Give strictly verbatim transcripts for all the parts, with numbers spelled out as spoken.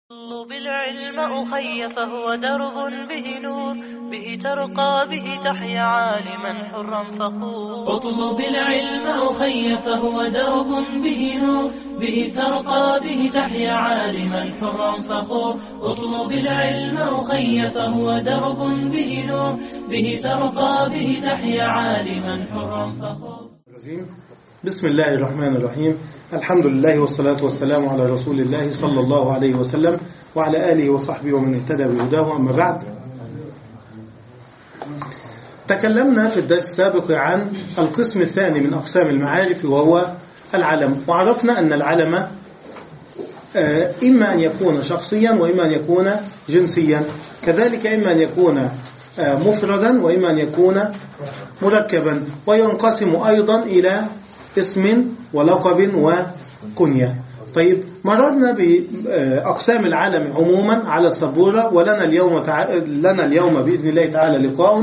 اطلب العلم أخي فهو درب به نور، به ترقى به تحيا عالما حرا فخور. اطلب العلم أخي فهو درب به نور، به ترقى به تحيا عالما حرا فخور. اطلب العلم أخي فهو درب به نور، به ترقى به تحيا عالما حرا فخور. بسم الله الرحمن الرحيم. الحمد لله والصلاة والسلام على رسول الله صلى الله عليه وسلم وعلى آله وصحبه ومن اهتدى بهداه. أما بعد، تكلمنا في الدرس السابق عن القسم الثاني من أقسام المعارف وهو العلم، وعرفنا أن العلم إما أن يكون شخصيا وإما أن يكون جنسيا، كذلك إما أن يكون مفردا وإما أن يكون مركبا، وينقسم أيضا إلى اسم ولقب وكنية. طيب، مررنا بأقسام العلم عموما على السبورة، ولنا اليوم تع... لنا اليوم بإذن الله تعالى لقاء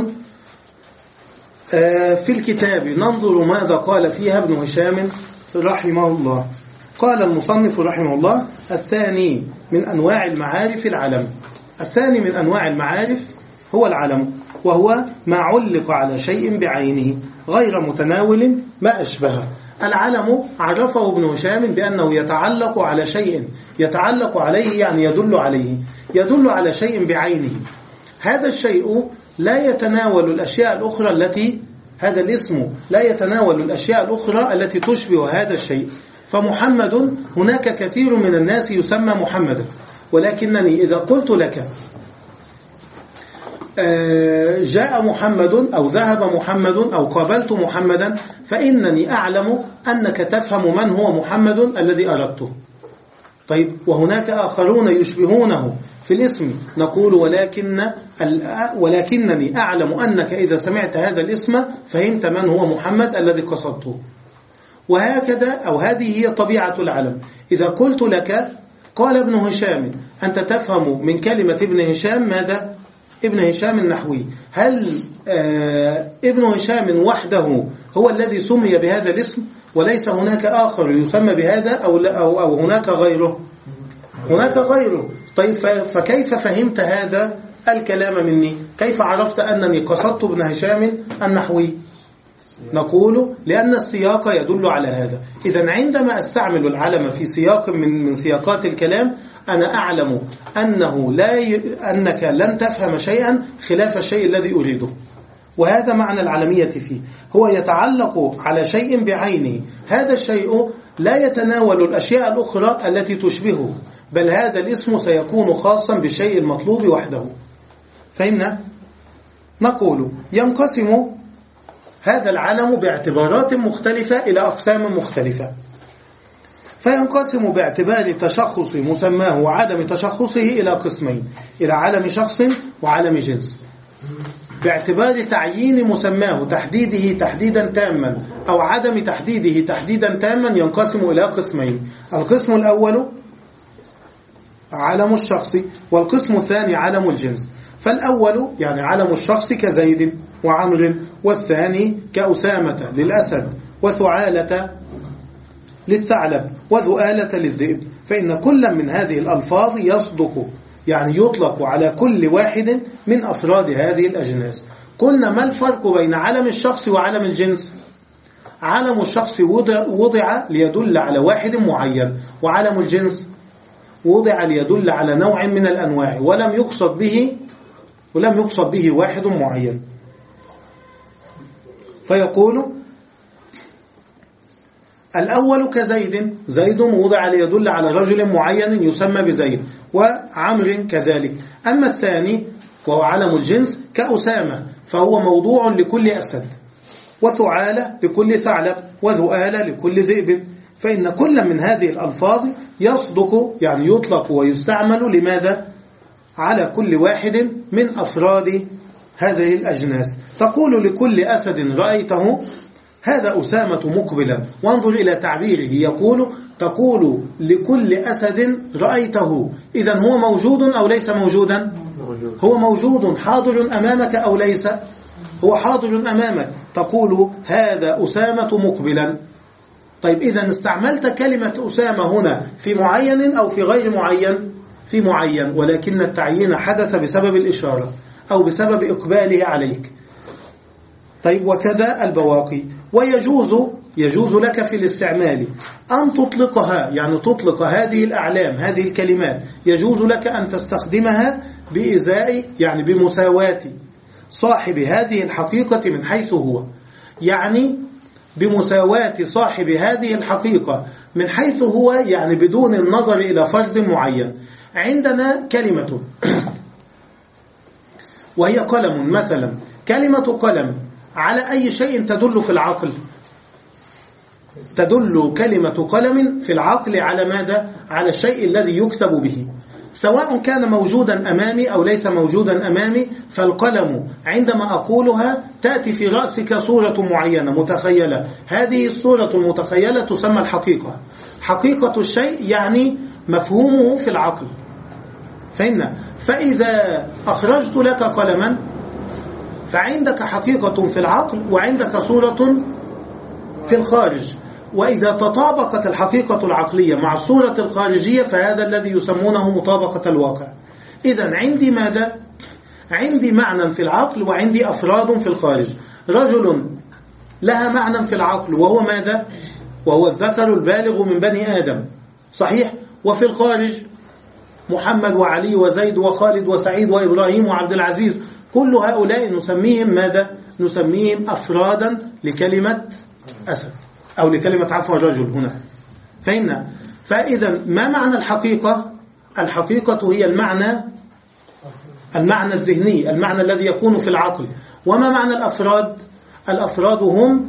في الكتاب ننظر ماذا قال فيها ابن هشام رحمه الله. قال المصنف رحمه الله: الثاني من أنواع المعارف العلم. الثاني من أنواع المعارف هو العلم، وهو ما علق على شيء بعينه غير متناول ما أشبهه. العلم عرفه ابن هشام بأنه يتعلق على شيء، يتعلق عليه يعني يدل عليه، يدل على شيء بعينه. هذا الشيء لا يتناول الأشياء الأخرى التي هذا الاسم لا يتناول الأشياء الأخرى التي تشبه هذا الشيء. فمحمد، هناك كثير من الناس يسمى محمدا، ولكنني إذا قلت لك جاء محمد أو ذهب محمد أو قابلت محمدا، فإنني أعلم أنك تفهم من هو محمد الذي أردته. طيب، وهناك آخرون يشبهونه في الاسم، نقول ولكن ولكنني أعلم أنك إذا سمعت هذا الاسم فهمت من هو محمد الذي قصدته. وهكذا، أو هذه هي طبيعة العلم. إذا قلت لك قال ابن هشام، أنت تفهم من كلمة ابن هشام ماذا؟ ابن هشام النحوي. هل آه ابن هشام وحده هو الذي سمي بهذا الاسم، وليس هناك آخر يسمى بهذا أو, أو, أو هناك غيره؟ هناك غيره. طيب، فكيف فهمت هذا الكلام مني؟ كيف عرفت أنني قصدت ابن هشام النحوي؟ نقول لأن السياق يدل على هذا. إذن عندما أستعمل العلم في سياق من, من سياقات الكلام، أنا أعلم أنه لا ي... أنك لن تفهم شيئا خلاف الشيء الذي أريده. وهذا معنى العلمية فيه، هو يتعلق على شيء بعينه. هذا الشيء لا يتناول الأشياء الأخرى التي تشبهه، بل هذا الاسم سيكون خاصا بالشيء المطلوب وحده. فهمنا؟ نقول ينقسم هذا العلم باعتبارات مختلفة إلى أقسام مختلفة. فينقسم باعتبار تشخص مسماه وعدم تشخصه إلى قسمين: إلى علم شخص وعلم جنس. باعتبار تعيين مسماه، تحديده تحديدا تاما، أو عدم تحديده تحديدا تاما، ينقسم إلى قسمين: القسم الأول علم الشخص، والقسم الثاني علم الجنس. فالأول يعني علم الشخص كزيد وعمر، والثاني كأسامة للأسد، وثعالة للثعلب، وذؤالة للذئب. فإن كل من هذه الألفاظ يصدق، يعني يطلق على كل واحد من أفراد هذه الأجناس. قلنا ما الفرق بين علم الشخص وعلم الجنس؟ علم الشخص وضع, وضع ليدل على واحد معين، وعلم الجنس وضع ليدل على نوع من الأنواع، ولم يقصد به ولم يقصد به واحد معين. فيقول الأول كزيد، زيد وضع ليدل على رجل معين يسمى بزيد، وعمر كذلك. أما الثاني وهو علم الجنس كأسامة، فهو موضوع لكل أسد، وثعالة لكل ثعلب، وذؤالة لكل ذئب. فإن كل من هذه الألفاظ يصدق، يعني يطلق ويستعمل لماذا؟ على كل واحد من أفراد هذه الأجناس. تقول لكل أسد رأيته هذا أسامة مقبلا، وانظر إلى تعبيره، يقول تقول لكل أسد رأيته، إذن هو موجود أو ليس موجودا؟ هو موجود، حاضر أمامك أو ليس؟ هو حاضر أمامك. تقول هذا أسامة مقبلا. طيب، إذن استعملت كلمة أسامة هنا في معين أو في غير معين؟ في معين، ولكن التعيين حدث بسبب الإشارة أو بسبب إقباله عليك. طيب وكذا البواقي. ويجوز يجوز لك في الاستعمال أن تطلقها، يعني تطلق هذه الأعلام هذه الكلمات، يجوز لك أن تستخدمها بإزاء يعني بمساواة صاحب هذه الحقيقة من حيث هو، يعني بمساواة صاحب هذه الحقيقة من حيث هو، يعني بدون النظر إلى فرد معين. عندنا كلمة وهي قلم مثلا، كلمة قلم على أي شيء تدل في العقل؟ تدل كلمة قلم في العقل على ماذا؟ على الشيء الذي يكتب به، سواء كان موجودا أمامي أو ليس موجودا أمامي. فالقلم عندما أقولها تأتي في رأسك صورة معينة متخيلة، هذه الصورة المتخيلة تسمى الحقيقة. حقيقة الشيء يعني مفهومه في العقل، فهمنا؟ فإذا أخرجت لك قلما فعندك حقيقة في العقل وعندك صورة في الخارج، وإذا تطابقت الحقيقة العقلية مع الصورة الخارجية فهذا الذي يسمونه مطابقة الواقع. إذن عندي ماذا؟ عندي معنى في العقل وعندي أفراد في الخارج. رجل لها معنى في العقل وهو ماذا؟ وهو الذكر البالغ من بني آدم، صحيح؟ وفي الخارج محمد وعلي وزيد وخالد وسعيد وإبراهيم وعبد العزيز، كل هؤلاء نسميهم ماذا؟ نسميهم أفرادا لكلمة أسد أو لكلمة عفوا رجل هنا، فهمنا؟ فإذا ما معنى الحقيقة؟ الحقيقة هي المعنى المعنى الذهني، المعنى الذي يكون في العقل. وما معنى الأفراد؟ الأفراد هم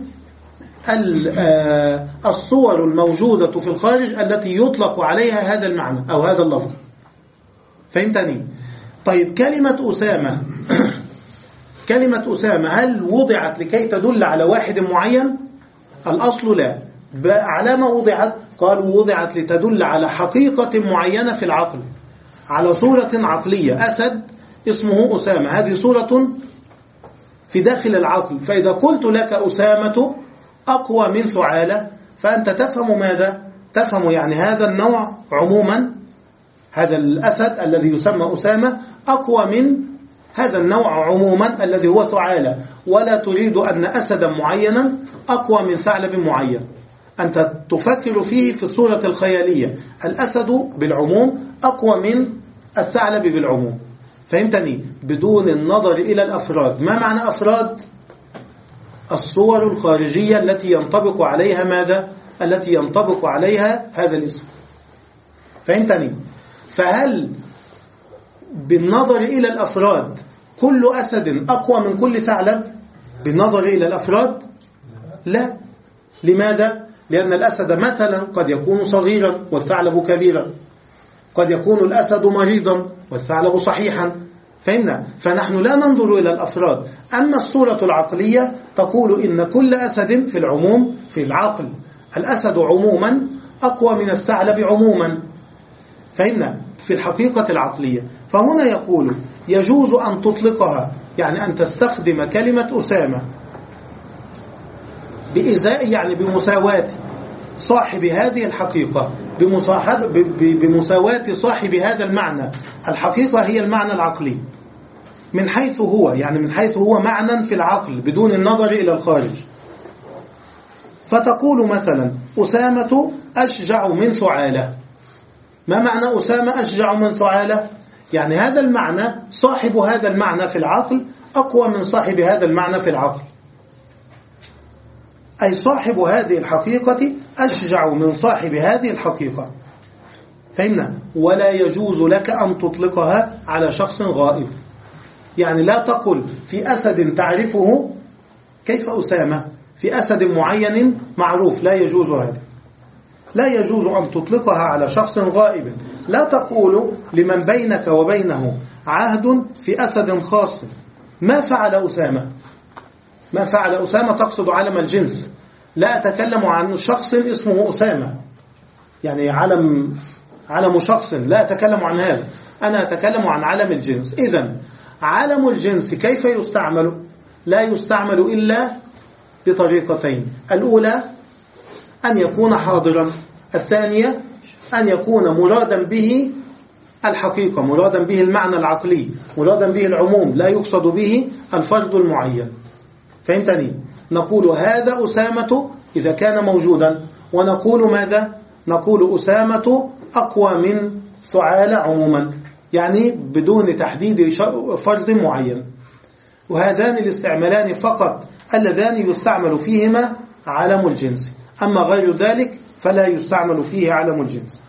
الصور الموجودة في الخارج التي يطلق عليها هذا المعنى أو هذا اللفظ، فهمتني؟ طيب كلمة أسامة كلمة أسامة هل وضعت لكي تدل على واحد معين؟ الأصل لا. على ما وضعت؟ قالوا وضعت لتدل على حقيقة معينة في العقل، على صورة عقلية. أسد اسمه أسامة، هذه صورة في داخل العقل. فإذا قلت لك أسامة أقوى من ثعالة فأنت تفهم ماذا؟ تفهم يعني هذا النوع عموما، هذا الأسد الذي يسمى أسامة أقوى من هذا النوع عموما الذي هو ثعالة، ولا تريد أن أسدا معينا أقوى من ثعلب معين. أنت تفكر فيه في الصورة الخيالية، الأسد بالعموم أقوى من الثعلب بالعموم، فهمتني؟ بدون النظر إلى الأفراد. ما معنى أفراد؟ الصور الخارجية التي ينطبق عليها ماذا؟ التي ينطبق عليها هذا الاسم، فهمتني؟ فهل بالنظر إلى الأفراد كل أسد أقوى من كل ثعلب بالنظر إلى الأفراد؟ لا. لماذا؟ لأن الأسد مثلا قد يكون صغيرا والثعلب كبيرا، قد يكون الأسد مريضا والثعلب صحيحا، فهمنا؟ فنحن لا ننظر إلى الأفراد. أما الصورة العقلية تقول إن كل أسد في العموم في العقل، الأسد عموما أقوى من الثعلب عموما، فهمنا؟ في الحقيقة العقلية. فهنا يقول يجوز أن تطلقها، يعني أن تستخدم كلمة أسامة بإزاء يعني بمساواة صاحب هذه الحقيقة، بمساواة صاحب هذا المعنى. الحقيقة هي المعنى العقلي من حيث هو، يعني من حيث هو معنى في العقل بدون النظر إلى الخارج. فتقول مثلا أسامة أشجع من ثعالة. ما معنى أسامة أشجع من ثعالة؟ يعني هذا المعنى، صاحب هذا المعنى في العقل أقوى من صاحب هذا المعنى في العقل، أي صاحب هذه الحقيقة أشجع من صاحب هذه الحقيقة، فهمنا؟ ولا يجوز لك أن تطلقها على شخص غائب، يعني لا تقل في أسد تعرفه كيف أسامة، في أسد معين معروف، لا يجوز هذا. لا يجوز أن تطلقها على شخص غائب. لا تقول لمن بينك وبينه عهد في أسد خاص ما فعل أسامة، ما فعل أسامة تقصد علم الجنس، لا أتكلم عن شخص اسمه أسامة يعني علم علم شخص، لا أتكلم عن هذا، أنا أتكلم عن علم الجنس. إذن علم الجنس كيف يستعمل؟ لا يستعمل إلا بطريقتين: الأولى أن يكون حاضرا، الثانية أن يكون مرادا به الحقيقة مرادا به المعنى العقلي، مرادا به العموم، لا يقصد به الفرد المعين. فهمتني؟ نقول هذا أسامة إذا كان موجودا، ونقول ماذا؟ نقول أسامة أقوى من ثعالة عموما، يعني بدون تحديد فرد معين. وهذان الاستعمالان فقط اللذان يستعمل فيهما علم الجنس، أما غير ذلك فلا يستعمل فيه علم الجنس.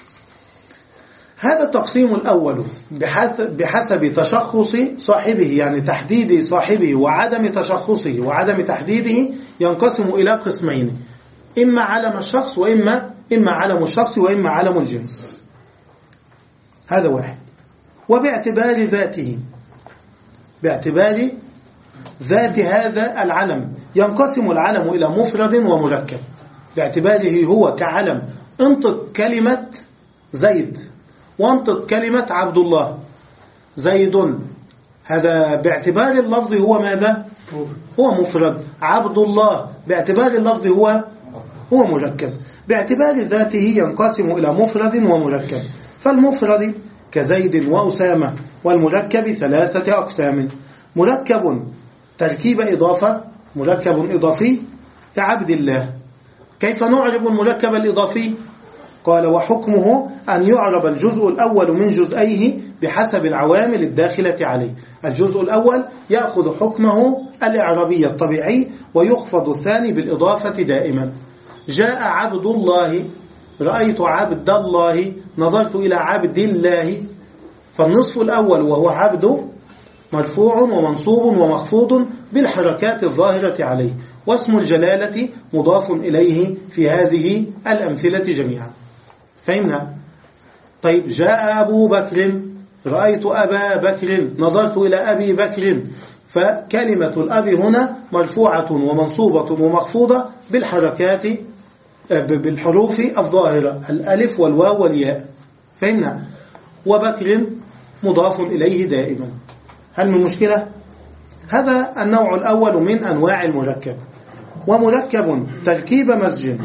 هذا التقسيم الأول بحسب تشخص صاحبه، يعني تحديد صاحبه وعدم تشخصه وعدم تحديده، ينقسم إلى قسمين: إما علم الشخص وإما إما علم الشخص وإما علم الجنس. هذا واحد. وباعتبار ذاته، باعتبار ذات هذا العلم ينقسم العلم إلى مفرد ومركب. باعتباره هو كعلم، انطق كلمة زيد وانطق كلمة عبد الله. زيد هذا باعتبار اللفظ هو ماذا؟ هو مفرد. عبد الله باعتبار اللفظ هو هو مركب. باعتبار ذاته ينقسم إلى مفرد ومركب. فالمفرد كزيد وأسامة، والمركب ثلاثة أقسام: مركب تركيب إضافة، مركب إضافي كعبد الله. كيف نعرب المركب الإضافي؟ قال: وحكمه أن يعرب الجزء الأول من جزئيه بحسب العوامل الداخلة عليه. الجزء الأول يأخذ حكمه الإعرابي الطبيعي، ويخفض الثاني بالإضافة دائما. جاء عبد الله، رأيت عبد الله، نظرت إلى عبد الله. فالنصف الأول وهو عبد مرفوع ومنصوب ومخفوض بالحركات الظاهرة عليه، واسم الجلالة مضاف إليه في هذه الأمثلة جميعا. فهمنا؟ طيب، جاء أبو بكر، رأيت أبا بكر، نظرت إلى أبي بكر. فكلمة الأب هنا مرفوعة ومنصوبة ومخفوضة بالحركات بالحروف الظاهرة، الألف والواو والياء. فهمنا؟ وبكر مضاف إليه دائما. هل من مشكلة؟ هذا النوع الأول من أنواع المركب. ومركب تركيب مزج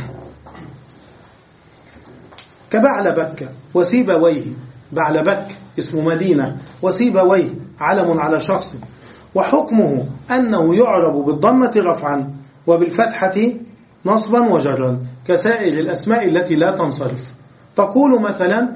كبعلبك وسيبويه. بعلبك اسم مدينة، وسيبويه علم على شخص. وحكمه أنه يعرب بالضمة رفعا وبالفتحة نصبا وجرا كسائر الأسماء التي لا تنصرف. تقول مثلا: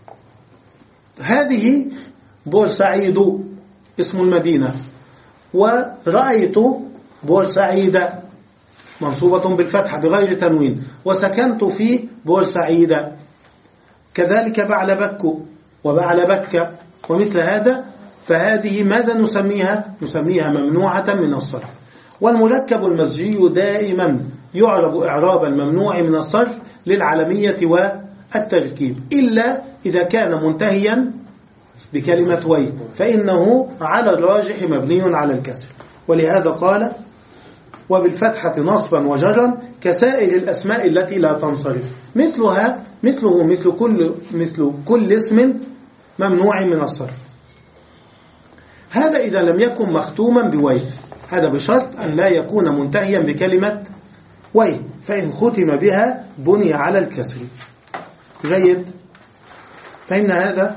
هذه بورسعيد اسم المدينة، ورأيت بورسعيد منصوبة بالفتحة بغير تنوين، وسكنت في بورسعيد. كذلك بعلبك وبعلبك ومثل هذا. فهذه ماذا نسميها؟ نسميها ممنوعة من الصرف. والمركب المزجي دائما يعرب إعراب الممنوع من الصرف للعلمية والتركيب، إلا إذا كان منتهيا بكلمة وي، فإنه على الراجح مبني على الكسر. ولهذا قال: وبالفتحة نصبا وجرا كسائر الأسماء التي لا تنصرف، مثلها مثله مثل كل مثل كل اسم ممنوع من الصرف. هذا إذا لم يكن مختوما بوي، هذا بشرط أن لا يكون منتهيا بكلمة وي، فإن ختم بها بني على الكسر. جيد؟ فهمنا هذا؟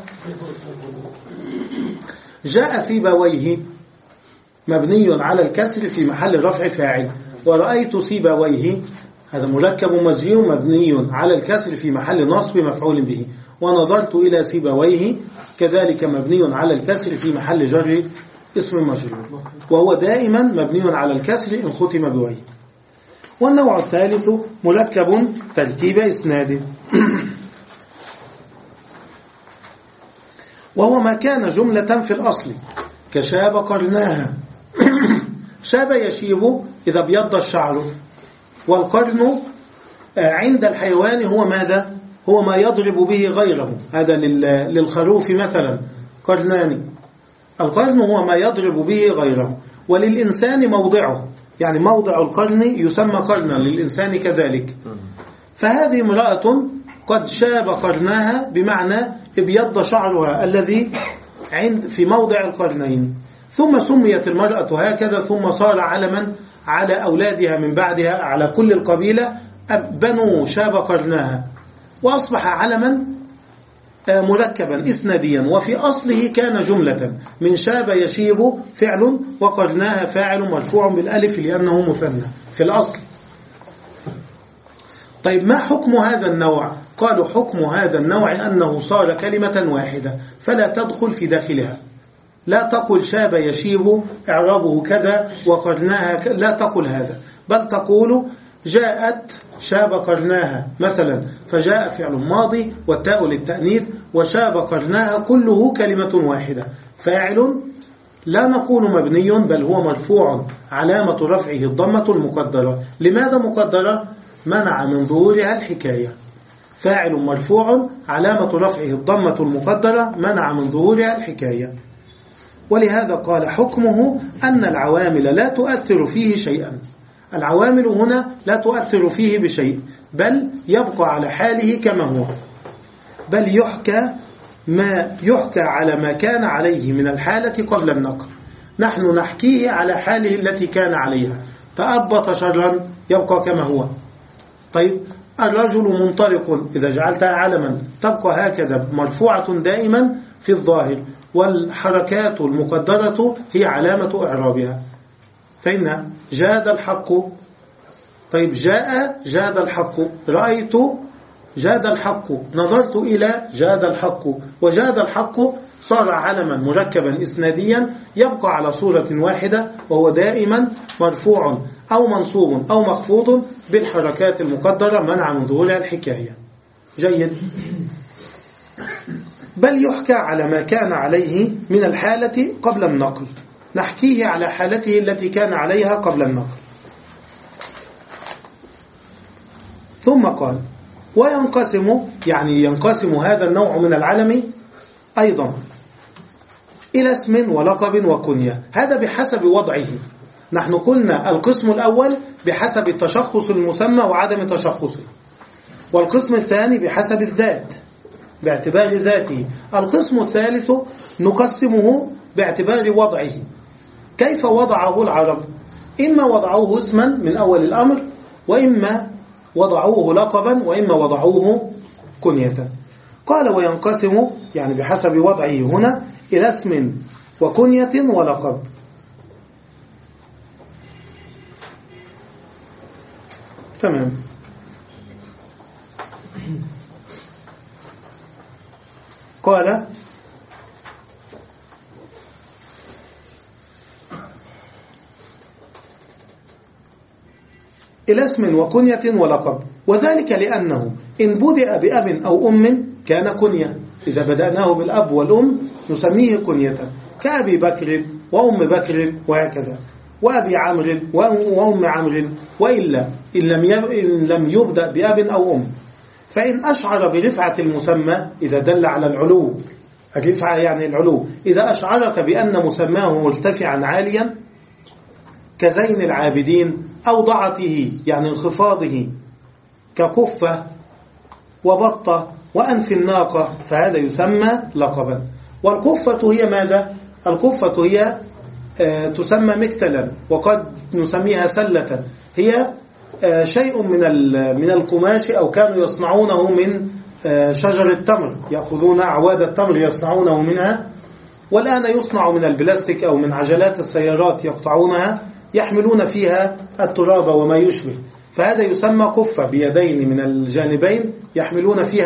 جاء سيبويه مبني على الكسر في محل رفع فاعل. ورأيت سيبويه هذا مركب مزجي مبني على الكسر في محل نصب مفعول به. ونظرت إلى سيبويه كذلك مبني على الكسر في محل جر اسم مجرور، وهو دائما مبني على الكسر إن ختم بويه. والنوع الثالث مركب تركيب إسناد، وهو ما كان جملة في الأصل كشاب قرناها. شاب يشيب إذا ابيض الشعر. والقرن عند الحيوان هو ماذا؟ هو ما يضرب به غيره. هذا للخروف مثلا قرنان. القرن هو ما يضرب به غيره. وللإنسان موضعه، يعني موضع القرن يسمى قرنا، للإنسان كذلك. فهذه امرأة قد شاب قرناها بمعنى ابيض شعرها الذي عند في موضع القرنين. ثم سميت المرأة هكذا، ثم صار علما على أولادها من بعدها، على كل القبيلة بنو شاب قرناها، وأصبح علما مركبا إسناديا وفي أصله كان جملة من شاب يشيب فعل وقرناها فاعل مرفوع بالألف لأنه مثنى في الأصل. طيب ما حكم هذا النوع؟ قالوا حكم هذا النوع أنه صار كلمة واحدة فلا تدخل في داخلها. لا تقل شاب يشيب إعرابه كذا وقرناها ك... لا تقل هذا، بل تقول جاءت شاب قرناها مثلا، فجاء فعل ماضي والتاء للتأنيث وشاب قرناها كله كلمة واحدة. فاعل لا نقول مبني بل هو مرفوع علامة رفعه الضمة المقدرة. لماذا مقدرة؟ منع من ظهورها الحكاية. فاعل مرفوع علامة رفعه الضمة المقدرة منع من ظهورها الحكاية. ولهذا قال حكمه أن العوامل لا تؤثر فيه شيئا. العوامل هنا لا تؤثر فيه بشيء بل يبقى على حاله كما هو، بل يحكى ما يحكى على ما كان عليه من الحالة قبل النقل. نحن نحكيه على حاله التي كان عليها. تأبط شرا يبقى كما هو. طيب الرجل منطلق إذا جعلتها علما تبقى هكذا مرفوعة دائما في الظاهر، والحركات المقدرة هي علامة إعرابها. فإن جاد الحق، طيب جاء جاد الحق، رأيت جاد الحق، نظرت إلى جاد الحق، وجاد الحق صار علما مركبا إسناديا يبقى على صورة واحدة وهو دائما مرفوع أو منصوب أو مخفوض بالحركات المقدرة منع من ظهورها الحكاية. جيد. بل يحكى على ما كان عليه من الحالة قبل النقل، نحكيه على حالته التي كان عليها قبل النقل. ثم قال وينقسم، يعني ينقسم هذا النوع من العلم أيضا إلى اسم ولقب وكنية، هذا بحسب وضعه. نحن قلنا القسم الأول بحسب تشخص المسمى وعدم تشخصه، والقسم الثاني بحسب الذات باعتبار ذاته، القسم الثالث نقسمه باعتبار وضعه. كيف وضعه العرب؟ إما وضعوه اسما من أول الأمر، وإما وضعوه لقبا، وإما وضعوه كنية. قال وينقسم يعني بحسب وضعه هنا إلى اسم وكنية ولقب. تمام. قال إلى اسم وكنية ولقب، وذلك لأنه إن بدأ بأب أو أم كان كنية. إذا بدأناه بالأب والأم نسميه كنية، كأبي بكر وأم بكر وهكذا، وأبي عمرو وأم عمرو، وإلا إن لم يبدأ بأب أو أم. فإن أشعر برفعة المسمى إذا دل على العلو، الرفعة يعني العلو، إذا أشعرك بأن مسماه مرتفعا عاليا كزين العابدين أو ضعته يعني انخفاضه ككفة وبطة وأنف الناقة، فهذا يسمى لقبا. والكفة هي ماذا؟ الكفة هي آه تسمى مكتلا، وقد نسميها سلة. هي آه شيء من من القماش، أو كانوا يصنعونه من آه شجر التمر، يأخذون أعواد التمر يصنعونه منها، والآن يصنع من البلاستيك أو من عجلات السيارات يقطعونها يحملون فيها التراب وما يشبه، فهذا يسمى كفة، بيدين من الجانبين يحملون فيها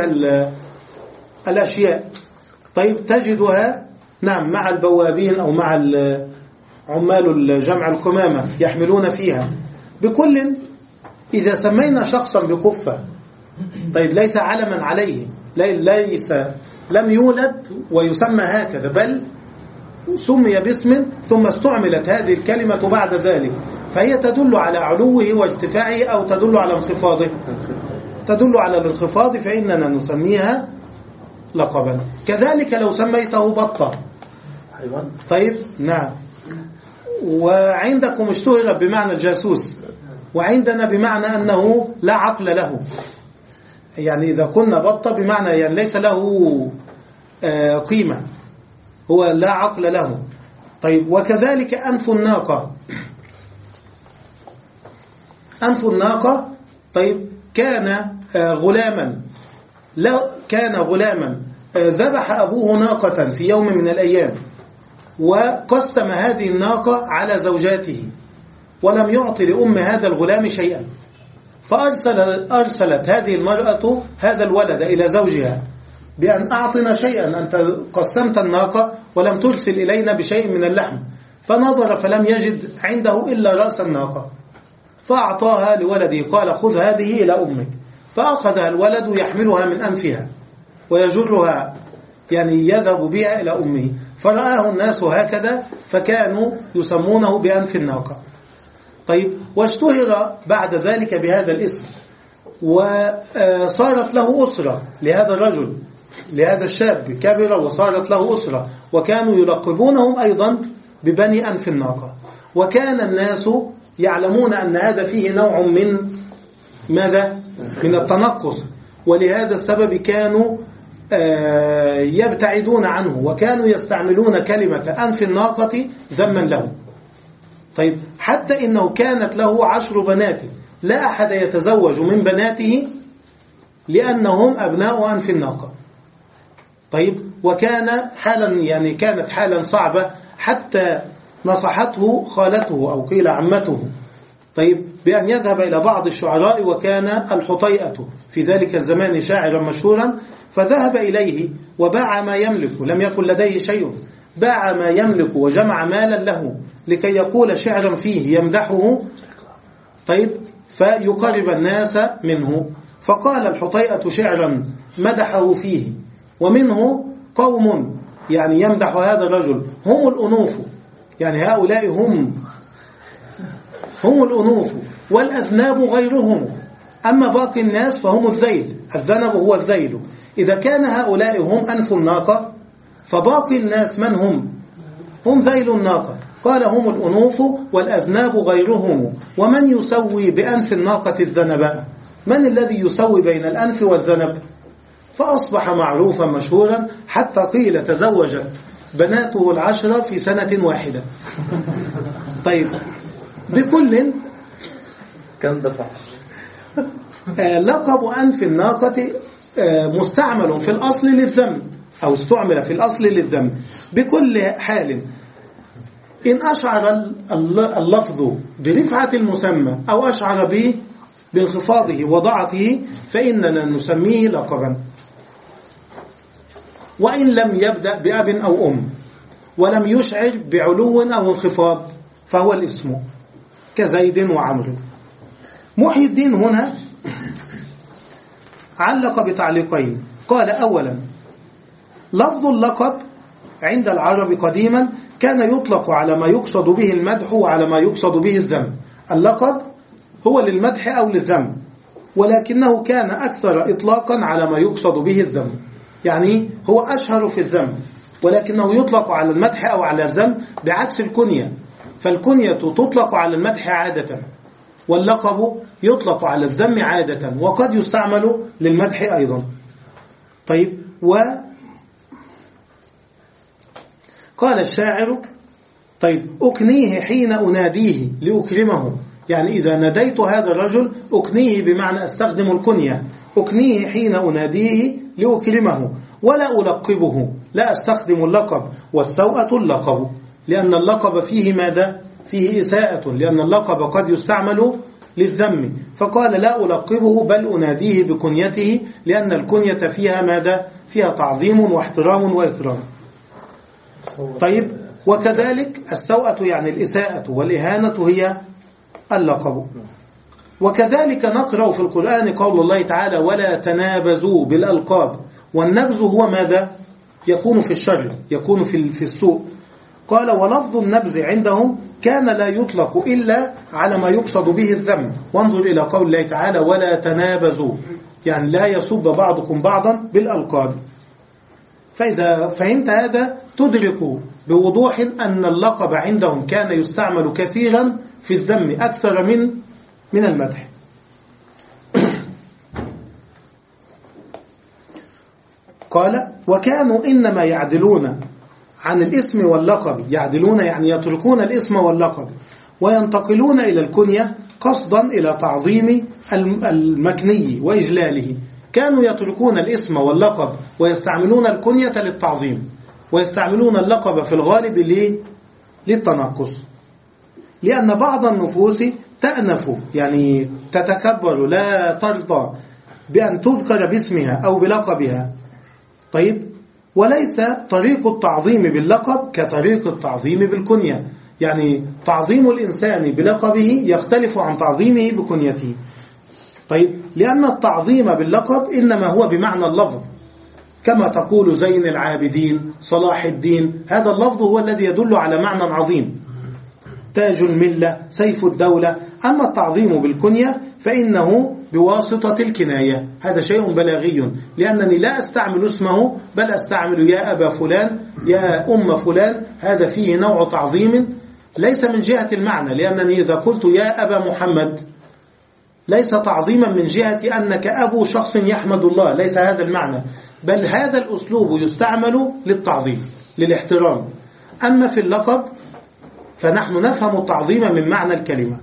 الأشياء. طيب تجدها نعم مع البوابين أو مع عمال الجمع القمامة يحملون فيها. بكل إذا سمينا شخصا بكفة، طيب ليس علما عليه، ليس لم يولد ويسمى هكذا، بل سمي باسم ثم استعملت هذه الكلمة بعد ذلك، فهي تدل على علوه وارتفاعه أو تدل على انخفاضه، تدل على الانخفاض، فإننا نسميها لقبا. كذلك لو سميته بطة، طيب نعم، وعندكم اشتهر بمعنى الجاسوس، وعندنا بمعنى أنه لا عقل له، يعني إذا كنا بطة بمعنى يعني ليس له آه قيمة، هو لا عقل له. طيب وكذلك أنف الناقة، أنف الناقة طيب كان آه غلاما، لا كان غلاما ذبح أبوه ناقة في يوم من الأيام وقسم هذه الناقة على زوجاته ولم يعطي لأم هذا الغلام شيئا، فأرسل أرسلت هذه المرأة هذا الولد إلى زوجها بأن أعطنا شيئا، أنت قسمت الناقة ولم ترسل إلينا بشيء من اللحم. فنظر فلم يجد عنده إلا رأس الناقة فأعطاها لولده، قال خذ هذه إلى أمك. فأخذها الولد يحملها من أنفها ويجرها، يعني يذهب بها إلى أمه. فرآه الناس هكذا فكانوا يسمونه بأنف الناقة. طيب، واشتهر بعد ذلك بهذا الاسم، وصارت له أسرة لهذا الرجل، لهذا الشاب كبر وصارت له أسرة، وكانوا يلقبونهم أيضا ببني أنف الناقة. وكان الناس يعلمون أن هذا فيه نوع من ماذا؟ من التنقص، ولهذا السبب كانوا يبتعدون عنه، وكانوا يستعملون كلمة أنف الناقة ذما له. طيب، حتى إنه كانت له عشر بنات لا أحد يتزوج من بناته لأنهم أبناء أنف الناقة. طيب، وكان حالا يعني كانت حالا صعبة، حتى نصحته خالته أو قيل عمته طيب بأن يذهب إلى بعض الشعراء، وكان الحطيئة في ذلك الزمان شاعرا مشهورا، فذهب إليه وباع ما يملك، لم يكن لديه شيء، باع ما يملك وجمع مالا له لكي يقول شعرا فيه يمدحه طيب فيقرب الناس منه. فقال الحطيئة شعرا مدحه فيه، ومنه قوم يعني يمدح هذا الرجل هم الأنوف، يعني هؤلاء هم هم الأنوف، والأذناب غيرهم، أما باقي الناس فهم الذيل، الذنب هو الذيل. إذا كان هؤلاء هم أنف الناقة فباقي الناس من هم؟ هم ذيل الناقة. قال هم الأنوف والأذناب غيرهم، ومن يسوي بأنف الناقة الذنب؟ من الذي يسوي بين الأنف والذنب؟ فأصبح معروفا مشهورا، حتى قيل تزوجت بناته العشرة في سنة واحدة. طيب، بكل كم دفع؟ لقب أنف الناقة مستعمل في الأصل للذم، أو استعمل في الأصل للذم. بكل حال إن أشعر اللفظ برفعة المسمى أو أشعر به بانخفاضه وضعته فإننا نسميه لقبا، وإن لم يبدأ بأب أو أم ولم يشعر بعلو أو انخفاض فهو الاسم، كزيد وعمرو. محي الدين هنا علق بتعليقين. قال أولا: لفظ اللقب عند العرب قديما كان يطلق على ما يقصد به المدح وعلى ما يقصد به الذم. اللقب هو للمدح أو للذم، ولكنه كان أكثر إطلاقا على ما يقصد به الذم، يعني هو أشهر في الذم، ولكنه يطلق على المدح أو على الذم، بعكس الكنية، فالكنية تطلق على المدح عادة، واللقب يطلق على الذم عادة، وقد يستعمل للمدح أيضا. طيب، وقال الشاعر: طيب أكنيه حين أناديه لأكرمه، يعني إذا ناديت هذا الرجل أكنيه بمعنى أستخدم الكنية، أكنيه حين أناديه لأكرمه، ولا ألقبه، لا أستخدم اللقب، والسوءة اللقب، لأن اللقب فيه ماذا؟ فيه إساءة، لأن اللقب قد يستعمل للذم، فقال لا ألقبه بل أناديه بكنيته، لأن الكنية فيها ماذا؟ فيها تعظيم واحترام وإكرام. طيب، وكذلك السوءة يعني الإساءة والإهانة هي اللقب. وكذلك نقرأ في القرآن قول الله تعالى: ولا تنابزوا بالألقاب، والنبز هو ماذا؟ يكون في الشر، يكون في السوء. قال: ولفظ النبز عندهم كان لا يطلق إلا على ما يقصد به الذم. وانظر إلى قول الله تعالى: ولا تنابزوا، يعني لا يسب بعضكم بعضا بالألقاب. فإذا فهمت هذا تدرك بوضوح أن اللقب عندهم كان يستعمل كثيرا في الذم أكثر من من المدح. قال: وكانوا إنما يعدلون عن الاسم واللقب، يعدلون يعني يتركون الاسم واللقب وينتقلون إلى الكنية قصدا إلى تعظيم المكني وإجلاله، كانوا يتركون الاسم واللقب ويستعملون الكنية للتعظيم، ويستعملون اللقب في الغالب للتنقص، لأن بعض النفوس تأنف يعني تتكبر، لا ترضى بأن تذكر باسمها أو بلقبها. طيب، وليس طريق التعظيم باللقب كطريق التعظيم بالكنية، يعني تعظيم الإنسان بلقبه يختلف عن تعظيمه بكنيته. طيب، لأن التعظيم باللقب إنما هو بمعنى اللفظ، كما تقول زين العابدين، صلاح الدين، هذا اللفظ هو الذي يدل على معنى عظيم، تاج الملة، سيف الدولة. أما التعظيم بالكنية فإنه بواسطة الكناية، هذا شيء بلاغي، لأنني لا أستعمل اسمه بل أستعمل يا أبا فلان، يا أم فلان، هذا فيه نوع تعظيم ليس من جهة المعنى، لأنني إذا قلت يا أبا محمد ليس تعظيما من جهة أنك أبو شخص يحمد الله، ليس هذا المعنى، بل هذا الأسلوب يستعمل للتعظيم للاحترام. أما في اللقب فنحن نفهم التعظيم من معنى الكلمة.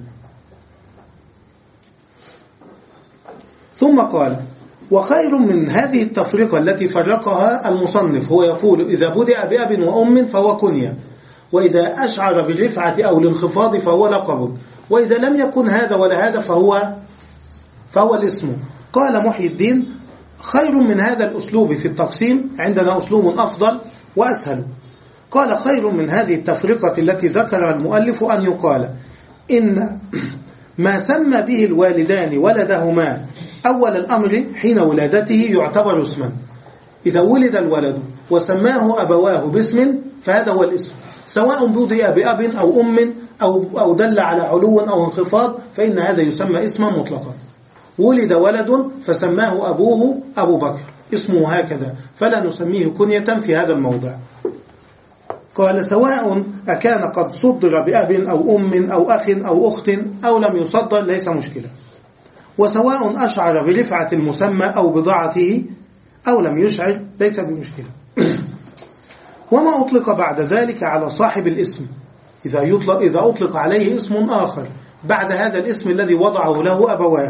ثم قال: وخير من هذه التفرقة التي فرقها المصنف، هو يقول إذا بدأ بأب وأم فهو كنية، وإذا أشعر بالرفعة أو الانخفاض فهو لقب، وإذا لم يكن هذا ولا هذا فهو فهو الاسم. قال محي الدين: خير من هذا الأسلوب في التقسيم عندنا أسلوب أفضل وأسهل. قال: خير من هذه التفرقة التي ذكرها المؤلف أن يقال إن ما سمى به الوالدان ولدهما أول الأمر حين ولادته يعتبر اسما. إذا ولد الولد وسماه أبواه باسم فهذا هو الاسم، سواء بدأ بأب أو أم أو أو دل على علو أو انخفاض، فإن هذا يسمى اسما مطلقا. ولد ولد فسماه أبوه أبو بكر، اسمه هكذا، فلا نسميه كنية في هذا الموضع. قال: سواء أكان قد صدر بأب أو أم أو أخ أو أخت أو لم يصدر ليس مشكلة، وسواء أشعر برفعة المسمى أو بضاعته أو لم يشعر ليس بمشكلة. وما أطلق بعد ذلك على صاحب الاسم، إذا يطلق إذا أطلق عليه اسم آخر بعد هذا الاسم الذي وضعه له أبواه.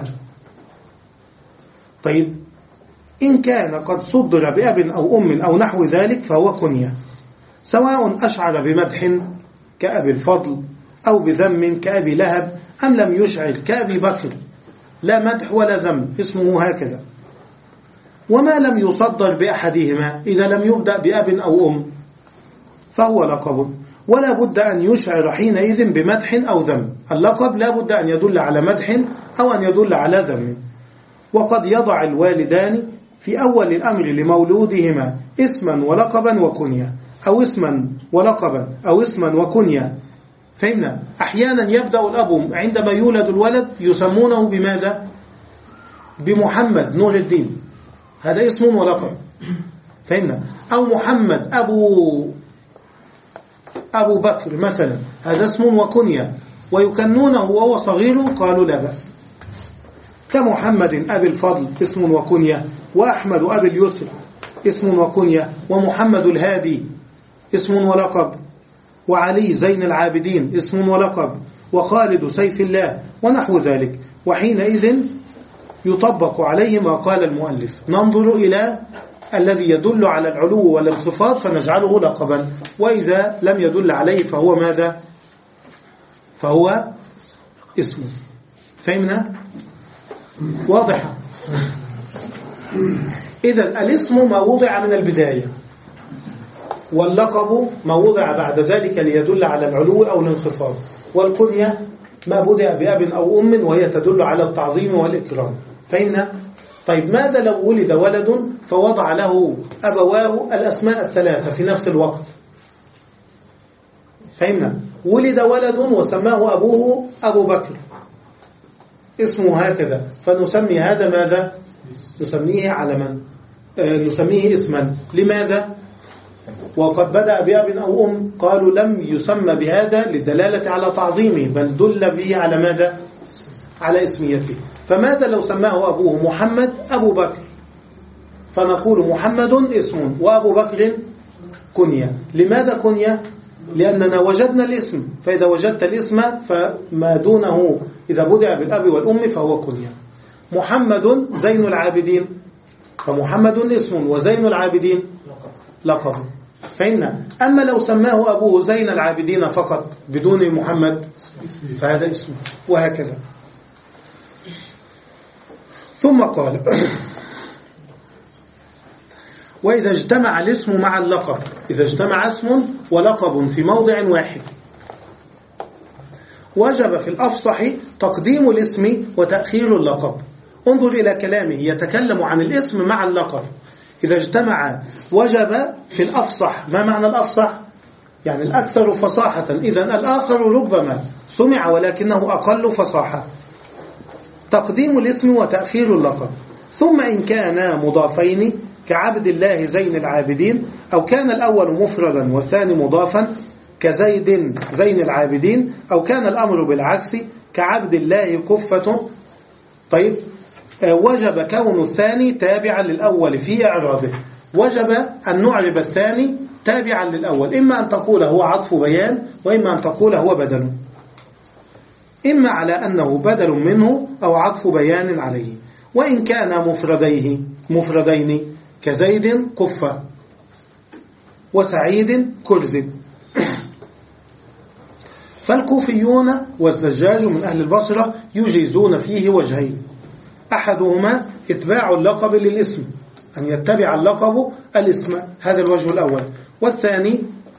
طيب، إن كان قد صدر بأب أو أم أو نحو ذلك فهو كنية، سواء أشعر بمدح كأبي الفضل أو بذم كأبي لهب أم لم يشعر كأبي بكر، لا مدح ولا ذم، اسمه هكذا. وما لم يصدر بأحدهما إذا لم يبدأ بأب أو أم فهو لقب، ولا بد أن يشعر حينئذ بمدح أو ذم. اللقب لا بد أن يدل على مدح أو أن يدل على ذم. وقد يضع الوالدان في أول الأمر لمولودهما اسما ولقبا وكنية، أو اسما ولقبا أو اسما وكنية. فهمنا؟ أحيانا يبدأ الأب عندما يولد الولد يسمونه بماذا؟ بمحمد نور الدين، هذا اسم ولقب، فهمنا؟ أو محمد أبو أبو بكر مثلا، هذا اسم وكنية، ويكنونه وهو صغير، قالوا لا بأس. كمحمد أبي الفضل اسم وكنية، وأحمد أبي اليسر اسم وكنية، ومحمد الهادي اسم ولقب، وعلي زين العابدين اسم ولقب، وخالد سيف الله ونحو ذلك. وحينئذ يطبق عليه ما قال المؤلف، ننظر إلى الذي يدل على العلو والانخفاض فنجعله لقبا، وإذا لم يدل عليه فهو ماذا؟ فهو اسمه. فهمنا؟ واضح؟ إذن الاسم ما وضع من البداية، واللقب ما وضع بعد ذلك ليدل على العلو أو الانخفاض، والكنية ما بدأ بأب أو أم وهي تدل على التعظيم والإكرام. فهمنا؟ طيب، ماذا لو ولد ولد فوضع له أبواه الأسماء الثلاثة في نفس الوقت؟ فهمنا؟ ولد ولد وسماه أبوه أبو بكر، اسمه هكذا، فنسمي هذا ماذا؟ نسميه علما، آه نسميه اسما. لماذا؟ وقد بدأ بأب أو أم، قالوا لم يسمى بهذا للدلالة على تعظيمه، بل دل به على ماذا؟ على اسميته. فماذا لو سماه أبوه محمد أبو بكر؟ فنقول محمد اسم وأبو بكر كنية. لماذا كنية؟ لأننا وجدنا الاسم، فإذا وجدت الاسم فما دونه إذا بدأ بالأب والأم فهو كنية. محمد زين العابدين فمحمد اسم وزين العابدين لقب. فإن أما لو سماه أبوه زين العابدين فقط بدون محمد فهذا اسمه، وهكذا. ثم قال وإذا اجتمع الاسم مع اللقب، إذا اجتمع اسم ولقب في موضع واحد وجب في الأفصح تقديم الاسم وتأخير اللقب. انظر إلى كلامه، يتكلم عن الاسم مع اللقب. إذا اجتمع وجب في الأفصح. ما معنى الأفصح؟ يعني الأكثر فصاحة. إذن الآخر ربما سمع ولكنه أقل فصاحة. تقديم الاسم وتأخير اللقب. ثم إن كانا مضافين كعبد الله زين العابدين، أو كان الأول مفردا والثاني مضافا كزيد زين العابدين، أو كان الأمر بالعكس كعبد الله كفة. طيب، وجب كون الثاني تابعا للأول في إعرابه. وجب أن نعرب الثاني تابعا للأول، إما أن تقول هو عطف بيان، وإما أن تقول هو بدل، إما على أنه بدل منه أو عطف بيان عليه. وإن كان مفرديه مفردين كزيد قفة وسعيد كرز. فالكوفيون والزجاج من أهل البصرة يجيزون فيه وجهين: أحدهما إتباع اللقب للاسم، أن يتبع اللقب الاسم، هذا الوجه الأول. والثاني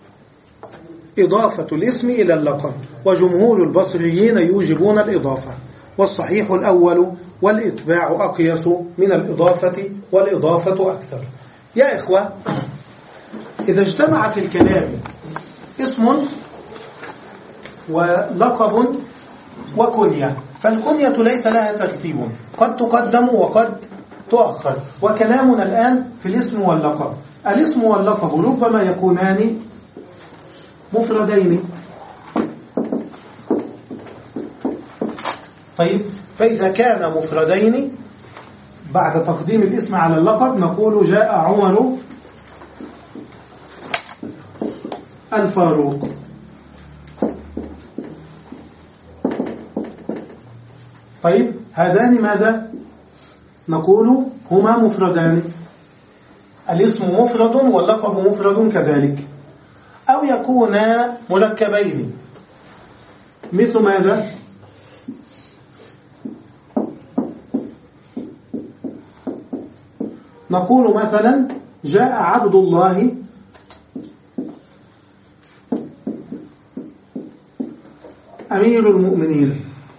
إضافة الاسم إلى اللقب، وجمهور البصريين يوجبون الإضافة. والصحيح الأول، والإتباع أقيس من الإضافة، والإضافة أكثر. يا إخوة، إذا اجتمع في الكلام اسم ولقب وكنية، فالكنية ليس لها ترتيب، قد تقدم وقد تؤخر. وكلامنا الآن في الاسم واللقب. الاسم واللقب ربما يكونان مفردين. طيب، فإذا كان مفردين بعد تقديم الاسم على اللقب نقول جاء عمر الفاروق. طيب، هذان ماذا؟ نقول هما مفردان، الاسم مفرد واللقب مفرد كذلك. أو يكونا مركبين، مثل ماذا؟ نقول مثلا جاء عبد الله أمير المؤمنين.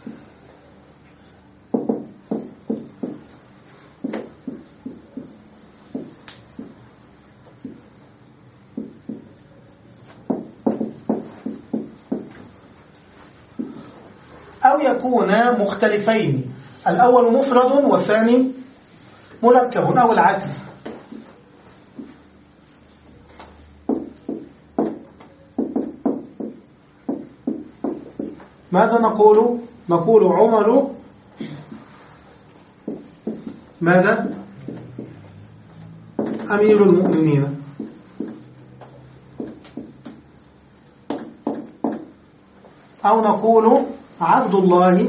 أو يكونا مختلفين، الأول مفرد والثاني مركب، أو العكس. ماذا نقول؟ نقول عمر ماذا؟ أمير المؤمنين. أو نقول عبد الله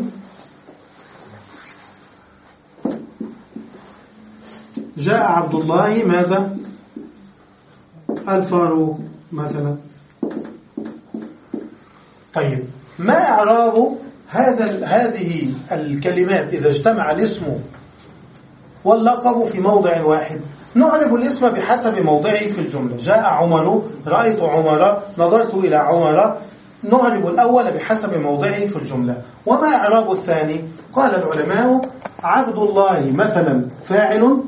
جاء عبد الله ماذا؟ الفاروق مثلا. طيب، ما إعراب هذا هذه الكلمات إذا اجتمع الاسم واللقب في موضع واحد؟ نعرب الاسم بحسب موضعه في الجملة. جاء عمر، رأيت عمر، نظرت إلى عمر. نعرب الأول بحسب موضعه في الجملة. وما إعراب الثاني؟ قال العلماء: عبد الله مثلا فاعل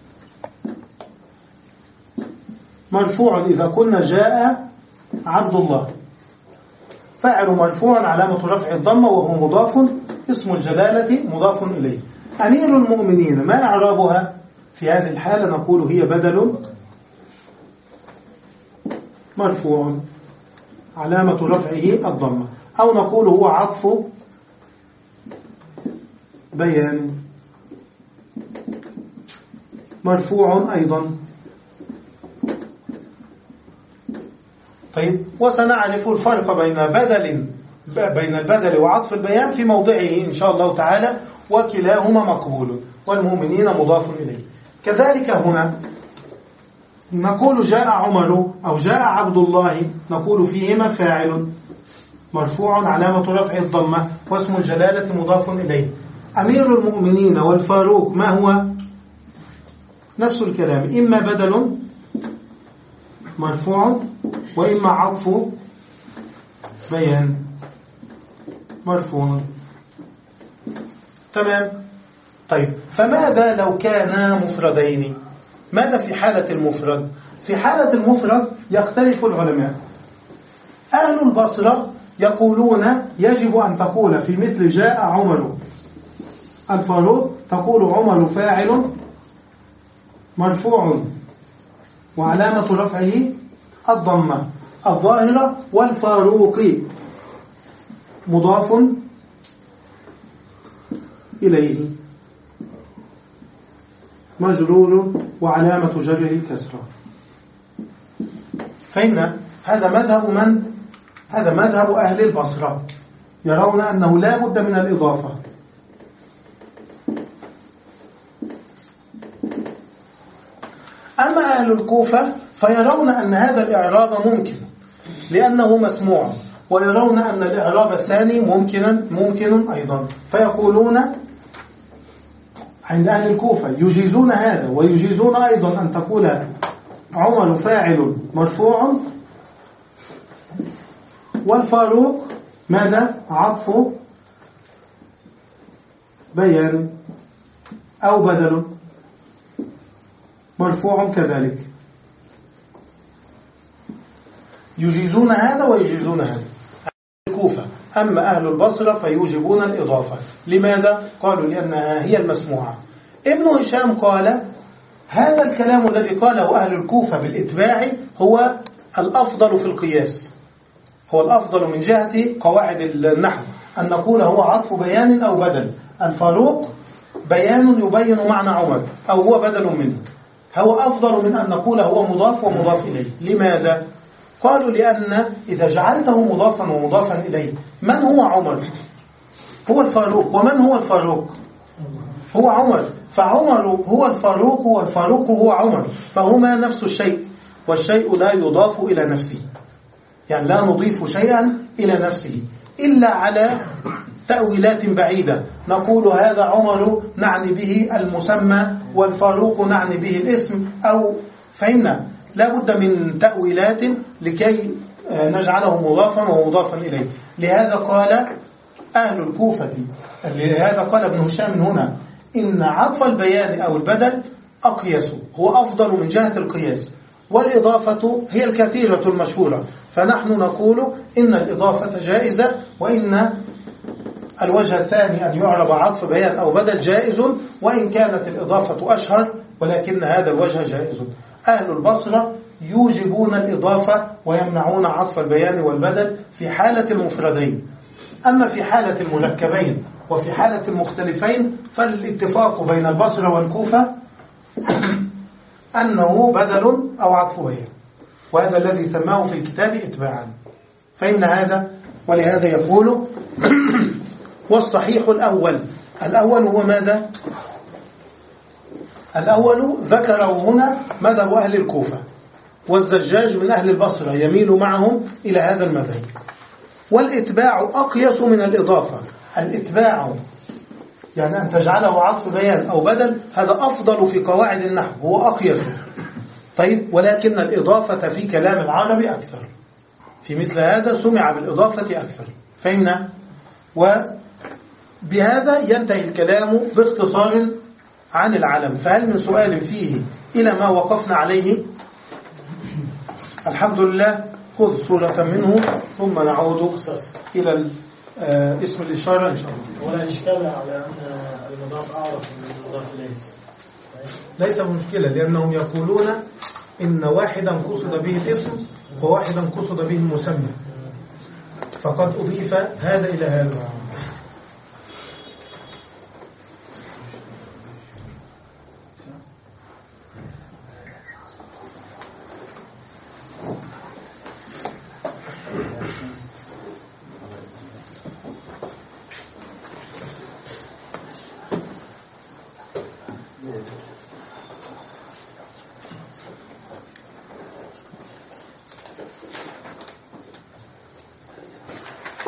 مرفوع إذا كنا جاء عبد الله، فاعل مرفوع علامة رفع الضمة وهو مضاف، اسم الجلالة مضاف إليه. أمير المؤمنين ما إعرابها؟ في هذه الحالة نقول هي بدل مرفوع علامة رفعه الضمة، أو نقول هو عطف بيان مرفوع أيضا. طيب، وسنعرف الفرق بين بدل بين البدل وعطف البيان في موضعه إن شاء الله تعالى، وكلاهما مقبول، والمؤمنين مضاف إليه. كذلك هنا نقول جاء عمر أو جاء عبد الله، نقول فيهما فاعل مرفوع علامة رفع الضمة واسم الجلالة مضاف إليه. أمير المؤمنين والفاروق ما هو؟ نفس الكلام، إما بدل مرفوع وإما عطف بيان مرفوع. تمام. طيب فماذا لو كانا مفردين؟ ماذا في حالة المفرد؟ في حالة المفرد يختلف العلماء. أهل البصرة يقولون يجب أن تقول في مثل جاء عمر الفاروق تقول عمر فاعل مرفوع وعلامة رفعه الضمة الظاهرة، والفاروق مضاف إليه مجرور وعلامة جره الكسرة. فإن هذا مذهب من؟ هذا مذهب أهل البصرة، يرون أنه لا بد من الإضافة. أما أهل الكوفة فيرون أن هذا الإعراب ممكن لأنه مسموع، ويرون أن الإعراب الثاني ممكنا ممكن أيضا، فيقولون عند أهل الكوفة يجيزون هذا ويجيزون أيضا أن تقول عمر فاعل مرفوع والفاروق ماذا؟ عطف بيان أو بدل مرفوع كذلك. يجيزون هذا ويجيزون هذا الكوفة. أما أهل البصرة فيوجبون الإضافة. لماذا؟ قالوا لأنها هي المسموعة. ابن هشام قال هذا الكلام الذي قاله أهل الكوفة بالإتباع هو الأفضل في القياس، هو الأفضل من جهة قواعد النحو، أن نقول هو عطف بيان أو بدل. الفاروق بيان يبين معنى عمر أو هو بدل منه، هو أفضل من أن نقول هو مضاف ومضاف إليه. لماذا؟ قالوا لأن إذا جعلته مضافا ومضافا إليه، من هو عمر؟ هو الفاروق. ومن هو الفاروق؟ هو عمر. فعمر هو الفاروق والفاروق هو عمر، فهما نفس الشيء، والشيء لا يضاف إلى نفسه، يعني لا نضيف شيئا إلى نفسه إلا على تأويلات بعيدة. نقول هذا عمر نعني به المسمى والفاروق نعني به الاسم، أو فهمنا لا بد من تأويلات لكي نجعله مضافا ومضافا إليه. لهذا قال أهل الكوفة، لهذا قال ابن هشام هنا إن عطف البيان أو البدل أقيس، هو أفضل من جهة القياس، والإضافة هي الكثيرة المشهورة. فنحن نقول إن الإضافة جائزة، وإن الوجه الثاني أن يعرب عطف بيان أو بدل جائز، وإن كانت الإضافة أشهر، ولكن هذا الوجه جائز. أهل البصرة يوجبون الإضافة ويمنعون عطف البيان والبدل في حالة المفردين. أما في حالة المركبين وفي حالة المختلفين فالاتفاق بين البصرة والكوفة أنه بدل أو عطف بيان، وهذا الذي سماه في الكتاب إتباعا. فإن هذا ولهذا يقول والصحيح الأول. الأول هو ماذا؟ الأول ذكره هنا مذهب أهل الكوفة، والزجاج من أهل البصرة يميل معهم إلى هذا المذهب. والإتباع أقيس من الإضافة. الإتباع يعني أن تجعله عطف بيان أو بدل، هذا أفضل في قواعد النحو، هو أقيس. طيب ولكن الإضافة في كلام العرب أكثر، في مثل هذا سمع بالإضافة أكثر. فهمنا؟ وبهذا ينتهي الكلام باختصار عن العلم. فهل من سؤال فيه إلى ما وقفنا عليه؟ الحمد لله. خذ صورة منه ثم نعود إلى اسم الإشارة إن شاء الله. ولا إشكال على أن المضاف أعرف من المضاف إليه؟ ليس مشكلة، لأنهم يقولون إن واحدا قصد به الاسم وواحدا قصد به المسمى، فقد أضيف هذا إلى هذا.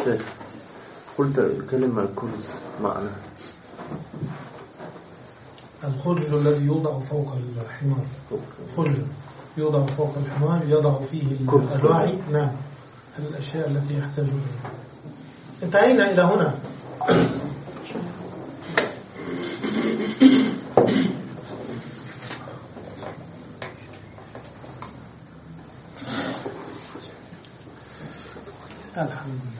شيخ قلت كلمة الكرز معنى الخرج الذي يوضع فوق الحمار، خرج يوضع فوق الحمار يضع فيه الراعي نعم الأشياء التي يحتاج إليها. انتهينا إلى هنا. الحمد لله.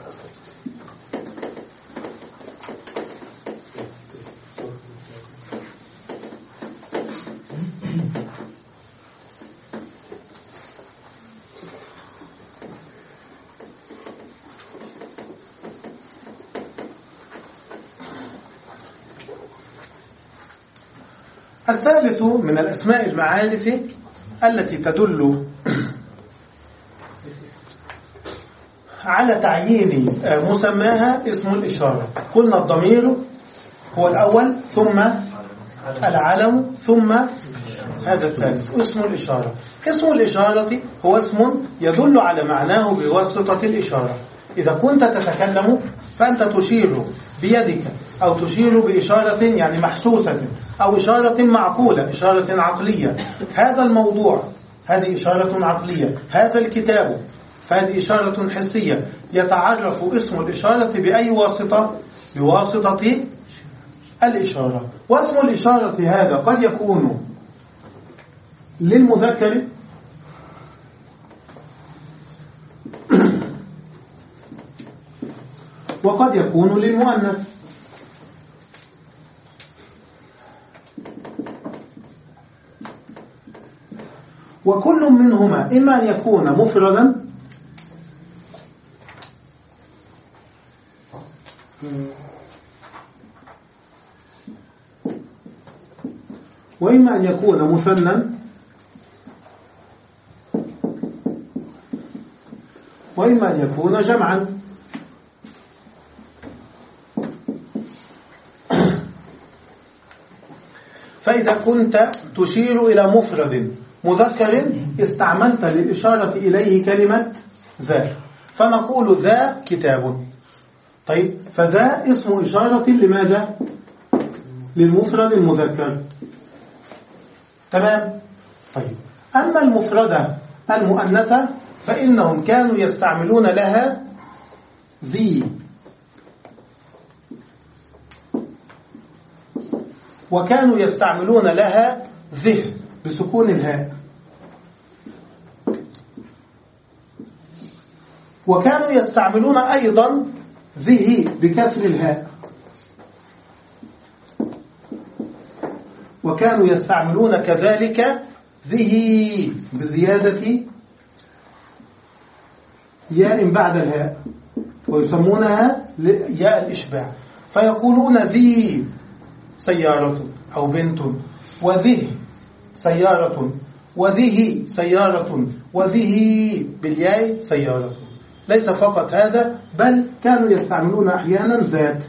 الثالث من الأسماء المعارف التي تدل على تعيين مسماها اسم الإشارة. قلنا الضمير هو الأول ثم العلم ثم هذا الثالث اسم الإشارة. اسم الإشارة هو اسم يدل على معناه بواسطة الإشارة. إذا كنت تتكلم فأنت تشير بيدك أو تشير بإشارة يعني محسوسة أو إشارة معقولة، إشارة عقلية. هذا الموضوع هذه إشارة عقلية، هذا الكتاب فهذه إشارة حسية. يتعرف اسم الإشارة بأي واسطة؟ بواسطة الإشارة. واسم الإشارة هذا قد يكون للمذكر وقد يكون للمؤنث. وكل منهما إما أن يكون مفردا وإما أن يكون مثنى وإما أن يكون جمعا. فإذا كنت تشير إلى مفرد مذكر استعملت للإشارة إليه كلمة ذا، فنقول ذا كتاب. طيب فذا اسم إشارة لماذا؟ للمفرد المذكر. تمام. طيب أما المفردة المؤنثة فإنهم كانوا يستعملون لها ذي، وكانوا يستعملون لها ذه بسكون الهاء، وكانوا يستعملون أيضا ذه بكسر الهاء، وكانوا يستعملون كذلك ذه بزيادة ياء بعد الهاء ويسمونها ياء الإشباع، فيقولون ذي سيارة أو بنت، وذه سيارة، وذه سيارة، وذه بالياء سيارة. ليس فقط هذا، بل كانوا يستعملون أحيانا ذات.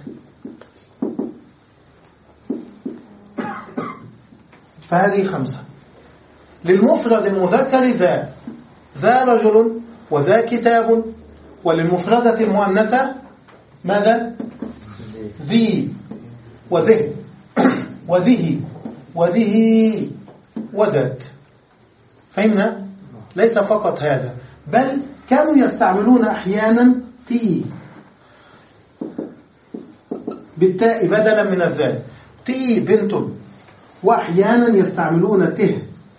فهذه خمسة. للمفرد المذكر ذا، ذا رجل وذا كتاب. وللمفردة المؤنثة ماذا؟ ذي وذه وذه وذه وذات. فهمنا؟ ليس فقط هذا، بل كانوا يستعملون أحيانا تي بالتاء بدلا من الذال، تي بنت. وأحيانا يستعملون ته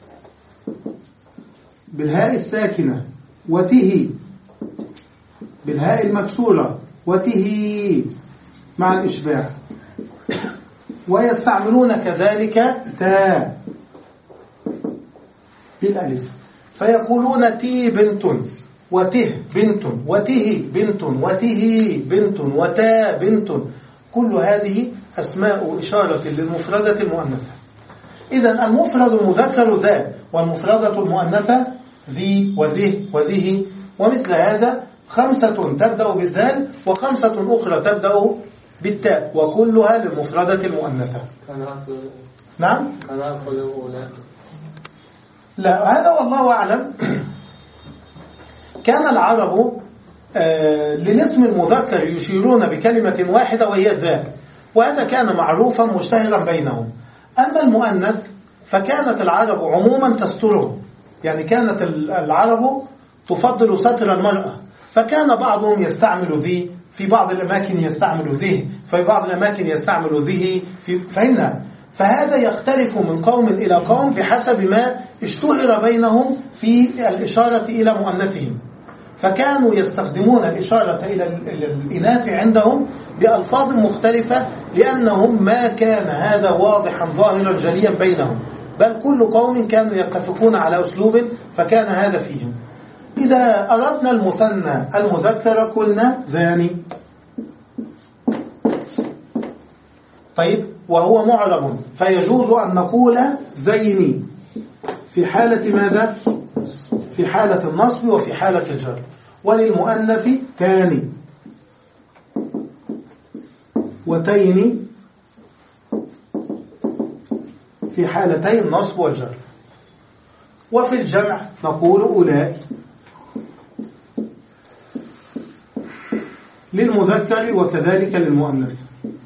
بالهاء الساكنة، وته بالهاء المكسورة، وته مع الإشباع. ويستعملون كذلك تا بالألف، فيقولون تي بنت، وته بنت، وته بنت، وته بنت، وتا بنت. كل هذه أسماء إشارة للمفردة المؤنثة. إذن المفرد المذكر ذا، والمفردة المؤنثة ذي وذه وذه. ومثل هذا خمسة تبدأ بالذال وخمسة أخرى تبدأ بالتاء، وكلها للمفردة المؤنثة. نعم؟ لا، هذا والله أعلم. كان العرب آه للاسم المذكر يشيرون بكلمة واحدة وهي ذا، وهذا كان معروفا مشتهرا بينهم. أما المؤنث فكانت العرب عموما تستره، يعني كانت العرب تفضل ستر المرأة، فكان بعضهم يستعمل ذي، في بعض الأماكن يستعمل ذه، في بعض الأماكن يستعمل ذه، في فهمنا. فهذا يختلف من قوم إلى قوم بحسب ما اشتهر بينهم في الإشارة إلى مؤنثهم، فكانوا يستخدمون الإشارة إلى الإناث عندهم بألفاظ مختلفة، لأنهم ما كان هذا واضحا ظاهرا جليا بينهم، بل كل قوم كانوا يتفقون على أسلوب، فكان هذا فيهم. إذا أردنا المثنى المذكر قلنا ذاني. طيب، وهو معرب فيجوز أن نقول ذيني في حالة ماذا؟ في حالة النصب وفي حالة الجر. وللمؤنث تاني وتين في حالتي النصب والجر. وفي الجمع نقول أولئك للمذكر وكذلك للمؤنث.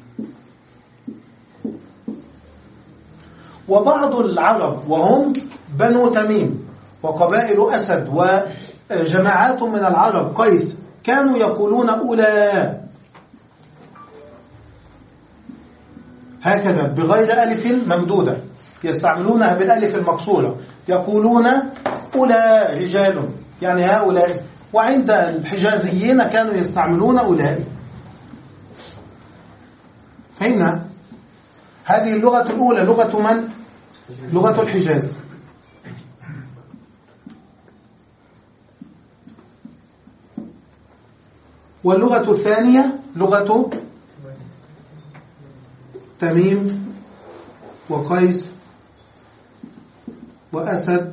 وبعض العرب وهم بنو تميم وقبائل أسد وجماعات من العرب قيس كانوا يقولون أولى هكذا بغير ألف ممدودة، يستعملونها بالألف المكسورة، يقولون أولى رجال، يعني هؤلاء. وعند الحجازيين كانوا يستعملون أولئك. فهمنا؟ هذه اللغة الأولى لغة من؟ لغة الحجاز. واللغة الثانية لغة تميم وقيس وأسد،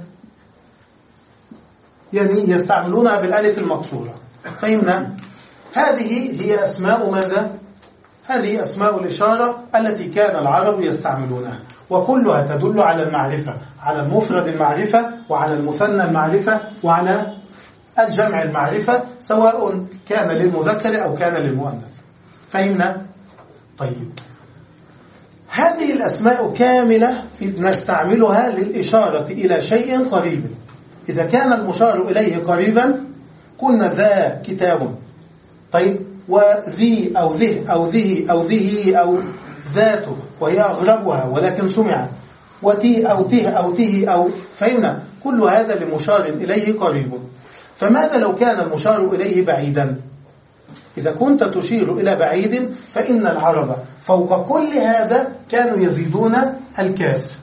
يعني يستعملونها بالألف المقصورة. فهمنا؟ هذه هي أسماء ماذا؟ هذه أسماء الإشارة التي كان العرب يستعملونها، وكلها تدل على المعرفة، على المفرد المعرفة، وعلى المثنى المعرفة، وعلى الجمع المعرفة، سواء كان للمذكر أو كان للمؤنث. فهمنا؟ طيب، هذه الأسماء كاملة نستعملها للإشارة إلى شيء قريب. إذا كان المشار إليه قريبا قلنا ذا كتاب. طيب، وذي أو ذه أو ذه أو ذه أو ذاته، وهي أغلبها ولكن سمعت، وتي أو ته أو ته أو، فهمنا؟ كل هذا لمشار إليه قريب. فماذا لو كان المشار إليه بعيدا؟ إذا كنت تشير إلى بعيد فإن العرب فوق كل هذا كانوا يزيدون الكاف.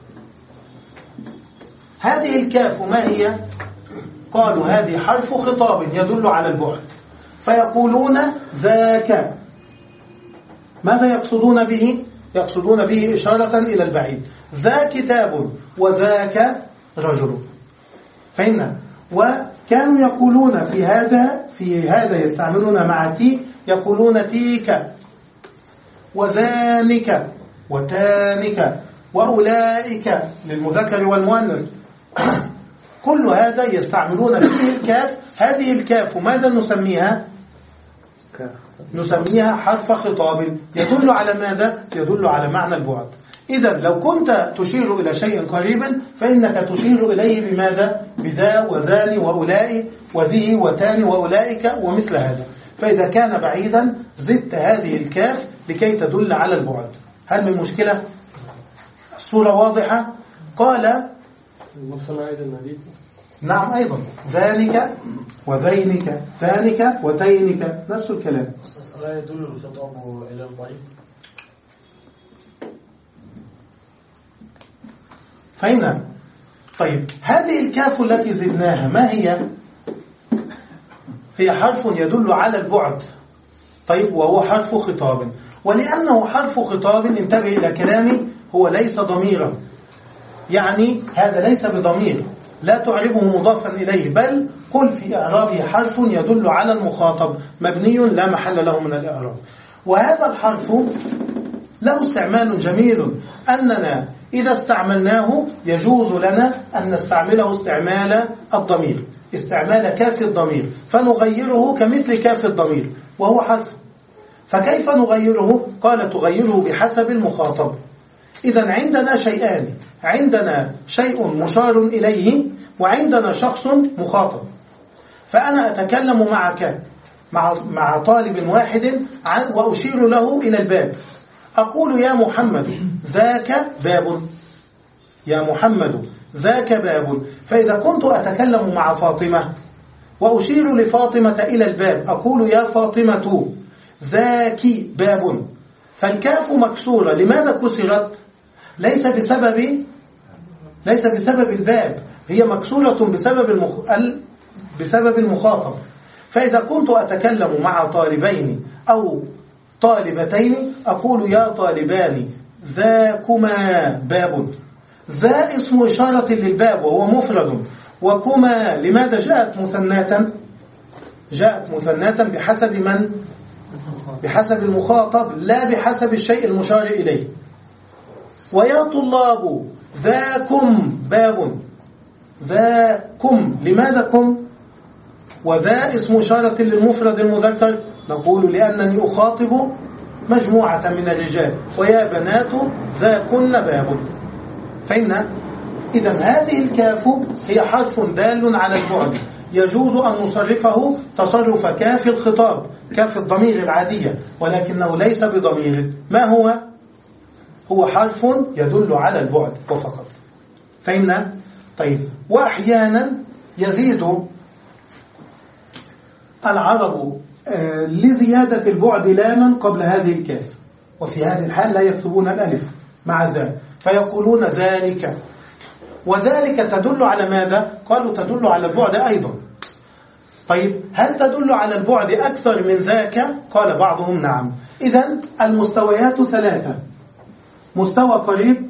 هذه الكاف ما هي؟ قالوا هذه حرف خطاب يدل على البعد، فيقولون ذاك. ماذا يقصدون به؟ يقصدون به إشارة إلى البعيد. ذا كتاب وذاك رجل. فهمنا؟ وكانوا يقولون في هذا في هذا يستعملون مع تي، يقولون تيك وذانك وتانك وأولئك للمذكر والمؤنث. كل هذا يستعملون فيه الكاف. هذه الكاف ماذا نسميها؟ نسميها حرف خطاب يدل على ماذا؟ يدل على معنى البعد. إذا لو كنت تشير إلى شيء قريب فإنك تشير إليه بماذا؟ بذا وذان وأولئك وذي وتان وأولئك ومثل هذا. فإذا كان بعيدا زدت هذه الكاف لكي تدل على البعد. هل من مشكلة؟ الصورة واضحة؟ قال نعم أيضا ذانك وذينك ذانك وتينك نفس الكلام. لا يدل الخطاب إلى القريب. فهمنا؟ طيب، هذه الكاف التي زدناها ما هي؟ هي حرف يدل على البعد. طيب، وهو حرف خطاب. ولأنه حرف خطاب انتبه إلى كلامي، هو ليس ضميرا، يعني هذا ليس بضمير، لا تعربه مضافا إليه، بل قل في إعرابه حرف يدل على المخاطب مبني لا محل له من الإعراب. وهذا الحرف له استعمال جميل، أننا إذا استعملناه يجوز لنا أن نستعمله استعمال الضمير. استعمال كاف الضمير فنغيره كمثل كاف الضمير وهو حرف. فكيف نغيره؟ قال تغيره بحسب المخاطب. إذن عندنا شيئان، عندنا شيء مشار إليه وعندنا شخص مخاطب. فأنا أتكلم معك مع مع طالب واحد وأشير له إلى الباب، أقول يا محمد ذاك باب، يا محمد ذاك باب. فإذا كنت أتكلم مع فاطمة وأشير لفاطمة إلى الباب أقول يا فاطمة ذاك باب، فالكاف مكسورة. لماذا كسرت؟ ليس بسبب ليس بسبب الباب، هي مكسورة بسبب المخ... بسبب المخاطب. فإذا كنت أتكلم مع طالبين أو طالبتين أقول يا طالبان ذاكما باب. ذا اسم إشارة للباب وهو مفرد، وكما لماذا جاءت مثناة؟ جاءت مثناة بحسب من؟ بحسب المخاطب لا بحسب الشيء المشار إليه. ويا طلاب ذاكم باب، ذاكم لماذا كم؟ وذا اسم إشارة للمفرد المذكر، نقول لأنني أخاطب مجموعة من الرجال. ويا بنات ذاكن باب. فإن إذن هذه الكاف هي حرف دال على البعد، يجوز أن نصرفه تصرف كاف الخطاب، كاف الضمير العادية، ولكنه ليس بضمير. ما هو؟ هو حرف يدل على البعد وفقط. فإن طيب وأحيانا يزيد العرب آه لزيادة البعد لاما قبل هذه الكاف، وفي هذه الحال لا يكتبون الألف مع ذا فيقولون ذلك. وذلك تدل على ماذا؟ قالوا تدل على البعد أيضا. طيب هل تدل على البعد أكثر من ذاك؟ قال بعضهم نعم. إذن المستويات ثلاثة: مستوى قريب،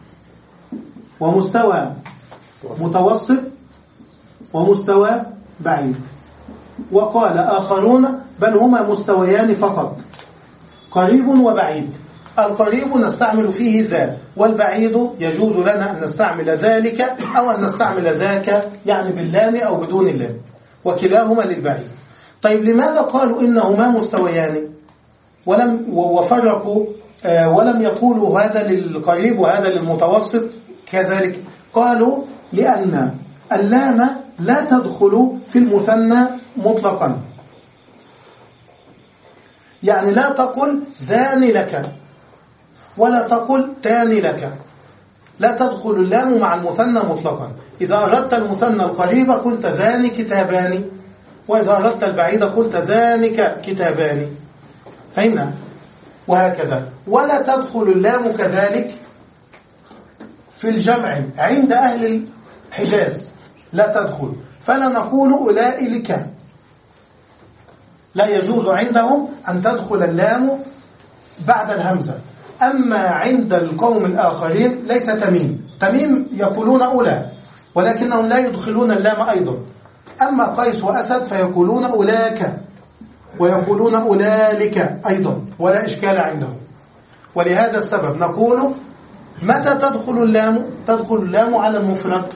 ومستوى متوسط، ومستوى بعيد. وقال آخرون بل هما مستويان فقط، قريب وبعيد. القريب نستعمل فيه ذا، والبعيد يجوز لنا أن نستعمل ذلك أو أن نستعمل ذاك، يعني باللام أو بدون اللام، وكلاهما للبعيد. طيب لماذا قالوا إنهما مستويان ولم وفرقوا ولم يقولوا هذا للقريب وهذا للمتوسط كذلك؟ قالوا لأن اللام لا تدخل في المثنى مطلقا، يعني لا تقل ذان لك ولا تقل تان لك، لا تدخل اللام مع المثنى مطلقا. إذا أردت المثنى القريب قلت ذان كتابان، وإذا أردت البعيد قلت ذانك كتابان. فهمنا؟ وهكذا. ولا تدخل اللام كذلك في الجمع عند أهل الحجاز، لا تدخل، فلا نقول أولئك، لا يجوز عندهم أن تدخل اللام بعد الهمزة. أما عند القوم الآخرين ليس تميم، تميم يقولون أولى ولكنهم لا يدخلون اللام أيضا. أما قيس وأسد فيقولون أولاك ويقولون أولئك أيضا، ولا إشكال عندهم. ولهذا السبب نقول متى تدخل اللام؟ تدخل اللام على المفرد،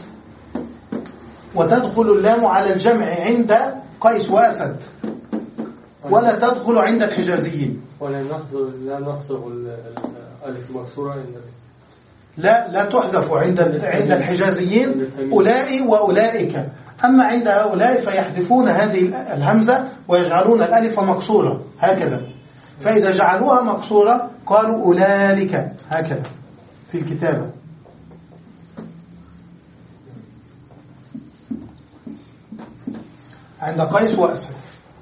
وتدخل اللام على الجمع عند قيس وأسد، ولا تدخل عند الحجازيين. ولا نحذف لا نحذف الألف مكسورة عند لا لا تحذف عند عند الحجازيين أولئك وأولئك. أما عند هؤلاء فيحذفون هذه الهمزة ويجعلون الألف مكسورة هكذا، فإذا جعلوها مكسورة قالوا أولئك هكذا في الكتابة. عند قيس وأسد.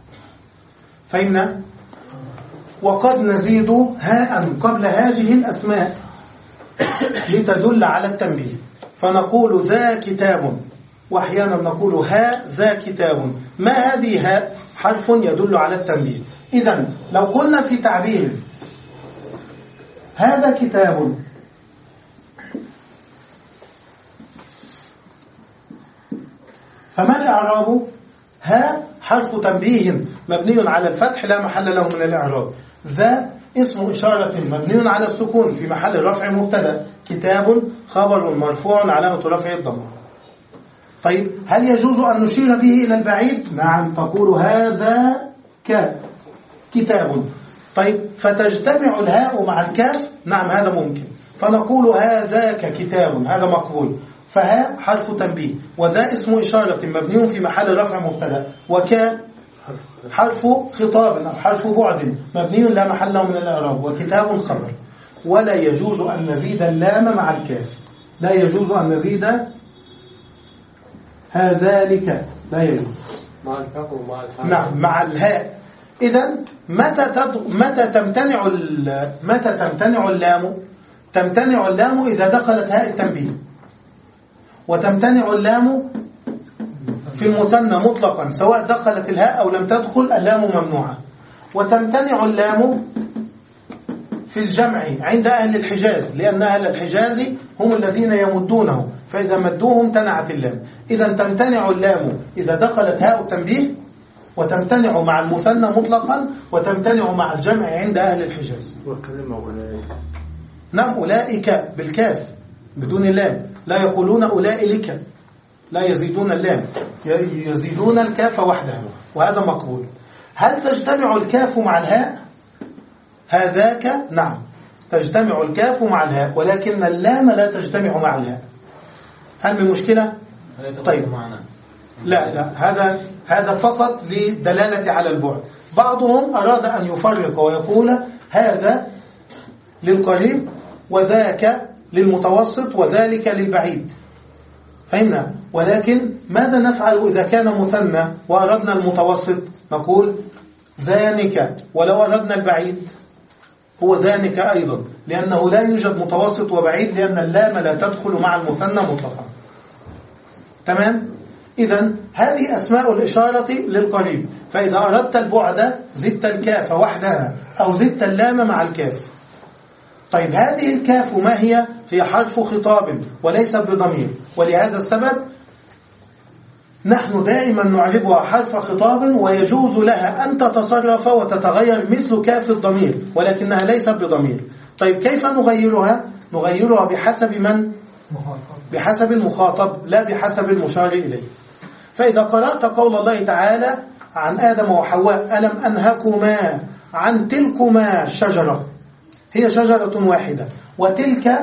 فإن وقد نزيد هاء قبل هذه الأسماء لتدل على التنبيه، فنقول ذا كتاب، وأحيانا نقول ها ذا كتاب. ما هذه هاء؟ حرف يدل على التنبيه. إذن لو قلنا في تعبير هذا كتاب، فما الإعراب؟ ها حرف تنبيه مبني على الفتح لا محل له من الإعراب. ذا اسم إشارة مبني على السكون في محل رفع مبتدا. كتاب خبر مرفوع علامة رفع الضمة. طيب هل يجوز أن نشير به إلى البعيد؟ نعم، تقول هذا ك كتاب. طيب فتجتمع الهاء مع الكاف؟ نعم هذا ممكن، فنقول هذاك كتاب، هذا مقبول. فهاء حرف تنبيه، وذا اسم إشارة مبني في محل رفع مبتدا، وك حرف خطاب أو حرف بعد مبني لا محل له من الإعراب، وكتاب خبر. ولا يجوز أن نزيد اللام مع الكاف، لا يجوز أن نزيد هذلك، لا يجوز مع الكاف ومع الحاء. نعم مع الهاء. إذن متى تد... متى تمتنع ال... متى تمتنع اللام؟ تمتنع اللام إذا دخلت هاء التنبيه، وتمتنع اللام في المثنى مطلقا سواء دخلت الهاء أو لم تدخل، اللام ممنوعة. وتمتنع اللام في الجمع عند أهل الحجاز، لأن أهل الحجاز هم الذين يمدونه، فإذا مدوهم امتنعت اللام. إذا تمتنع اللام إذا دخلت هاء التنبيه، وتمتنع مع المثنى مطلقا، وتمتنع مع الجمع عند أهل الحجاز. وكلمة أولئك. نعم أولئك بالكاف بدون اللام، لا يقولون أولئك، لا يزيدون اللام، يزيدون الكاف وحدها، وهذا مقبول. هل تجتمع الكاف مع الهاء؟ هذاك نعم تجتمع الكاف مع الهاء، ولكن اللام لا تجتمع مع الهاء. هل من مشكلة؟ طيب لا لا هذا هذا فقط لدلالة على البعد. بعضهم أراد أن يفرق ويقول هذا للقريب وذاك للمتوسط وذلك للبعيد، فهمنا؟ ولكن ماذا نفعل إذا كان مثنى وأردنا المتوسط؟ نقول ذانك، ولو أردنا البعيد هو ذانك أيضا، لأنه لا يوجد متوسط وبعيد، لأن اللام لا تدخل مع المثنى مطلقا. تمام؟ إذن هذه أسماء الإشارة للقريب، فإذا أردت البعد زدت الكاف وحدها أو زدت اللام مع الكاف. طيب هذه الكاف ما هي؟ هي حرف خطاب وليس بضمير، ولهذا السبب نحن دائما نعربها حرف خطاب، ويجوز لها أن تتصرف وتتغير مثل كاف الضمير، ولكنها ليست بضمير. طيب كيف نغيرها؟ نغيرها بحسب من؟ بحسب المخاطب، لا بحسب المشار إليه. فإذا قرأت قول الله تعالى عن آدم وحواء ألم أنهكما عن تلكما الشجرة، هي شجرة واحدة، وتلك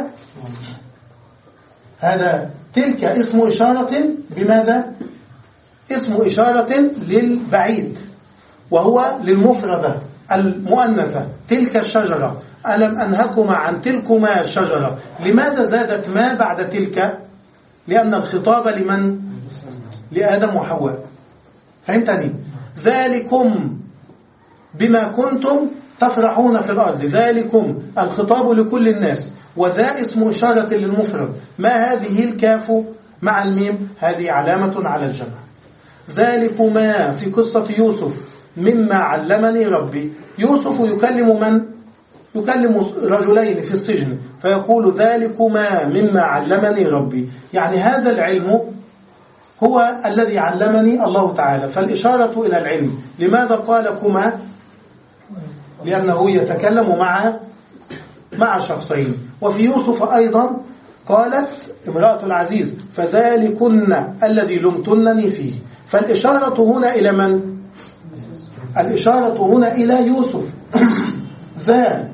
هذا تلك اسم إشارة بماذا؟ اسم إشارة للبعيد، وهو للمفردة المؤنثة تلك الشجرة. ألم أنهكما عن تلكما الشجرة، لماذا زادت ما بعد تلك؟ لأن الخطاب لمن؟ لآدم وحواء. فهمتني؟ ذلكم بما كنتم تفرحون في الأرض، ذلكم الخطاب لكل الناس، وذا اسم إشارة للمفرد. ما هذه الكاف مع الميم؟ هذه علامة على الجمع. ذلكما في قصة يوسف مما علمني ربي، يوسف يكلم من؟ يكلم رجلين في السجن، فيقول ذلكما مما علمني ربي، يعني هذا العلم هو الذي علمني الله تعالى، فالإشارة إلى العلم. لماذا قال كما؟ لأنه يتكلم مع مع شخصين. وفي يوسف أيضا قالت امرأة العزيز فذلكن الذي لمتنني فيه، فالإشارة هنا إلى من؟ الإشارة هنا إلى يوسف ذا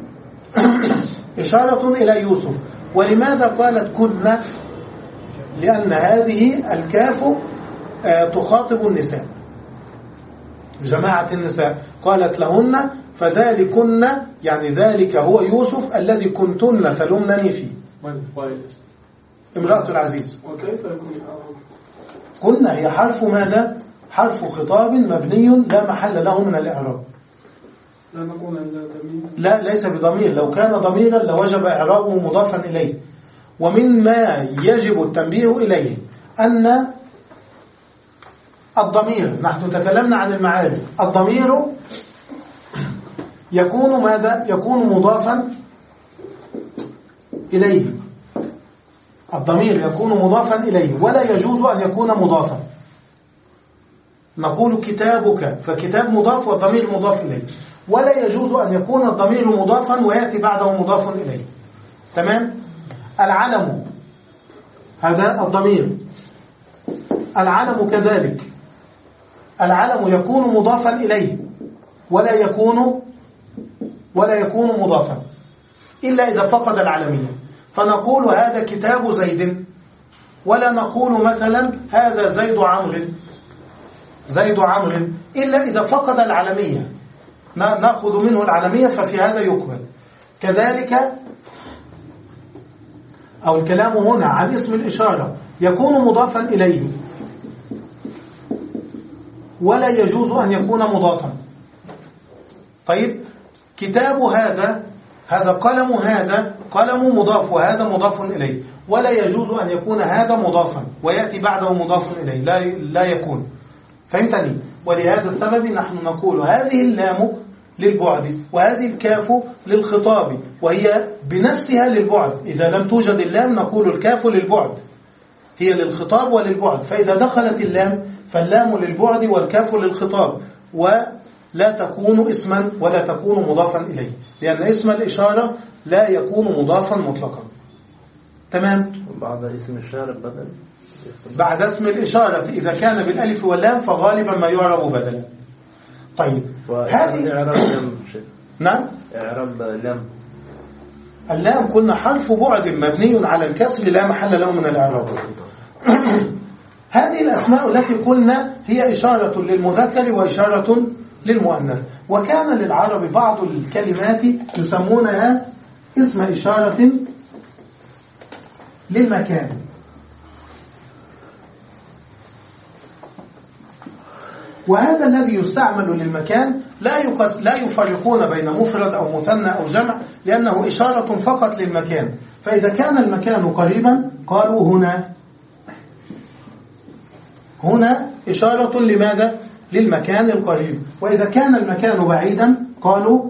إشارة إلى يوسف. ولماذا قالت كن؟ لأن هذه الكاف تخاطب النساء، جماعة النساء، قالت لهن فذلكن، يعني ذلك هو يوسف الذي كنتن تلمنني فيه. امرأة العزيز. وكيف يكون قلنا هي حرف ماذا؟ حرف خطاب مبني لا محل له من الإعراب. لا نقول أن ضمير، لا ليس بضمير، لو كان ضميرا لوجب إعرابه مضافا إليه. ومن ما يجب التنبيه إليه أن الضمير، نحن تكلمنا عن المعارف، الضمير يكون ماذا؟ يكون مضافا إليه. الضمير يكون مضافا إليه، ولا يجوز أن يكون مضافا. نقول كتابك، فكتاب مضاف والضمير مضاف إليه، ولا يجوز أن يكون الضمير مضافا ويأتي بعده مضاف إليه. تمام؟ العلم هذا الضمير العلم كذلك، العلم يكون مضافا إليه ولا يكون ولا يكون مضافا إلا إذا فقد العلمية، فنقول هذا كتاب زيد، ولا نقول مثلا هذا زيد عمرو زيد عمرو إلا إذا فقد العلمية، نأخذ منه العلمية ففي هذا يقبل. كذلك أو الكلام هنا عن اسم الإشارة يكون مضافا إليه ولا يجوز أن يكون مضافا. طيب كتاب هذا، هذا قلم، هذا قلم مضاف وهذا مضاف إليه، ولا يجوز أن يكون هذا مضافا ويأتي بعده مضاف إليه، لا لا يكون. فهمتني؟ ولهذا السبب نحن نقول هذه اللام للبعد وهذه الكاف للخطاب، وهي بنفسها للبعد. إذا لم توجد اللام نقول الكاف للبعد، هي للخطاب وللبعد، فإذا دخلت اللام فاللام للبعد والكاف للخطاب، ولا تكون اسما ولا تكون مضافا إليه، لأن اسم الإشارة لا يكون مضافا مطلقا. تمام؟ بعد اسم الإشارة بدل، بعد اسم الإشارة إذا كان بالألف واللام فغالبا ما يعرب بدلا. طيب هذه إعراب لام. نعم، إعراب لام. اللام قلنا حرف بعد مبني على الكسر لا محل له من الإعراب. هذه الأسماء التي قلنا هي إشارة للمذكر وإشارة للمؤنث، وكان للعرب بعض الكلمات يسمونها اسم إشارة للمكان. وهذا الذي يستعمل للمكان لا يقص لا يفرقون بين مفرد أو مثنى أو جمع، لأنه إشارة فقط للمكان. فإذا كان المكان قريبا قالوا هنا، هنا إشارة لماذا؟ للمكان القريب. وإذا كان المكان بعيدا قالوا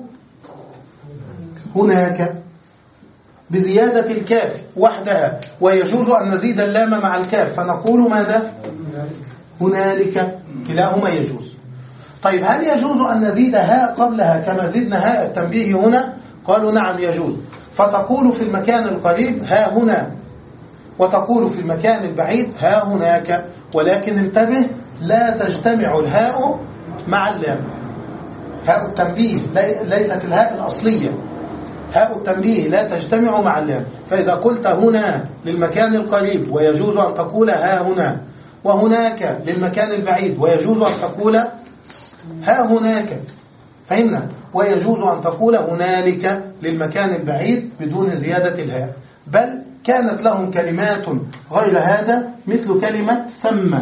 هناك بزيادة الكاف وحدها، ويجوز أن نزيد اللام مع الكاف فنقول ماذا؟ هنالك، كلاهما يجوز. طيب هل يجوز أن نزيد هاء قبلها كما زدنا هاء التنبيه هنا؟ قالوا نعم يجوز، فتقول في المكان القريب ها هنا، وتقول في المكان البعيد ها هناك. ولكن انتبه، لا تجتمع الهاء مع اللام، هاء التنبيه ليست الهاء الأصلية، هاء التنبيه لا تجتمع مع اللام. فإذا قلت هنا للمكان القريب ويجوز أن تقول ها هنا، وهناك للمكان البعيد ويجوز أن تقول ها هناك، فهمنا؟ ويجوز أن تقول هنالك للمكان البعيد بدون زيادة الهاء. بل كانت لهم كلمات غير هذا مثل كلمة ثم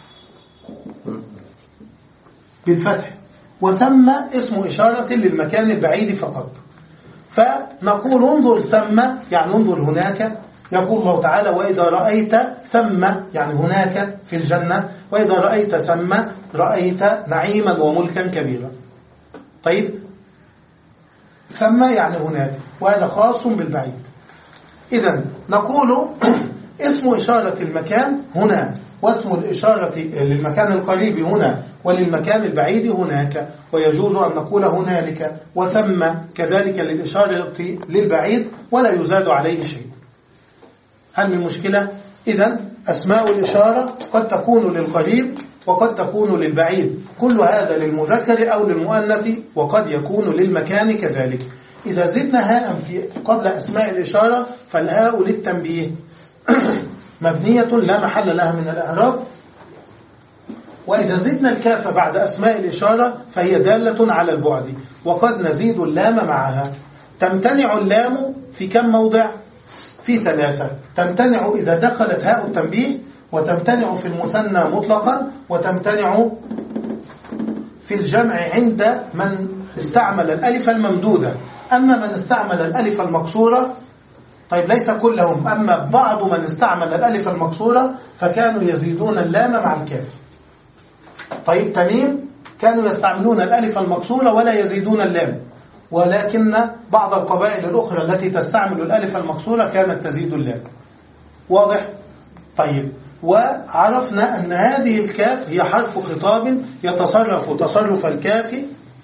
بالفتح، وثم اسم إشارة للمكان البعيد فقط. فنقول انظر ثم يعني انظر هناك. يقول الله تعالى وإذا رأيت ثم يعني هناك في الجنة، وإذا رأيت ثم رأيت نعيما وملكا كبيرا. طيب ثم يعني هناك، وهذا خاص بالبعيد. إذن نقول اسم إشارة المكان هنا، واسم الإشارة للمكان القريب هنا، وللمكان البعيد هناك. ويجوز أن نقول هنالك وثم كذلك للإشارة للبعيد ولا يزاد عليه شيء. هل من مشكلة؟ إذن أسماء الإشارة قد تكون للقريب وقد تكون للبعيد، كل هذا للمذكر أو للمؤنث، وقد يكون للمكان كذلك. إذا زدنا هاء في قبل أسماء الإشارة فالهاء للتنبيه مبنية لا محل لها من الإعراب. وإذا زدنا الكاف بعد أسماء الإشارة فهي دالة على البعد، وقد نزيد اللام معها. تمتنع اللام في كم موضع؟ في ثلاثة. تمتنع إذا دخلت هاء التنبيه، وتمتنع في المثنى مطلقا، وتمتنع في الجمع عند من استعمل الألف الممدودة. أما من استعمل الألف المكسورة، طيب ليس كلهم، أما بعض من استعمل الألف المكسورة فكانوا يزيدون اللام مع الكاف. طيب تميم كانوا يستعملون الألف المكسورة ولا يزيدون اللام، ولكن بعض القبائل الأخرى التي تستعمل الألف المكسورة كانت تزيد اللام. واضح؟ طيب وعرفنا أن هذه الكاف هي حرف خطاب يتصرف تصرف الكاف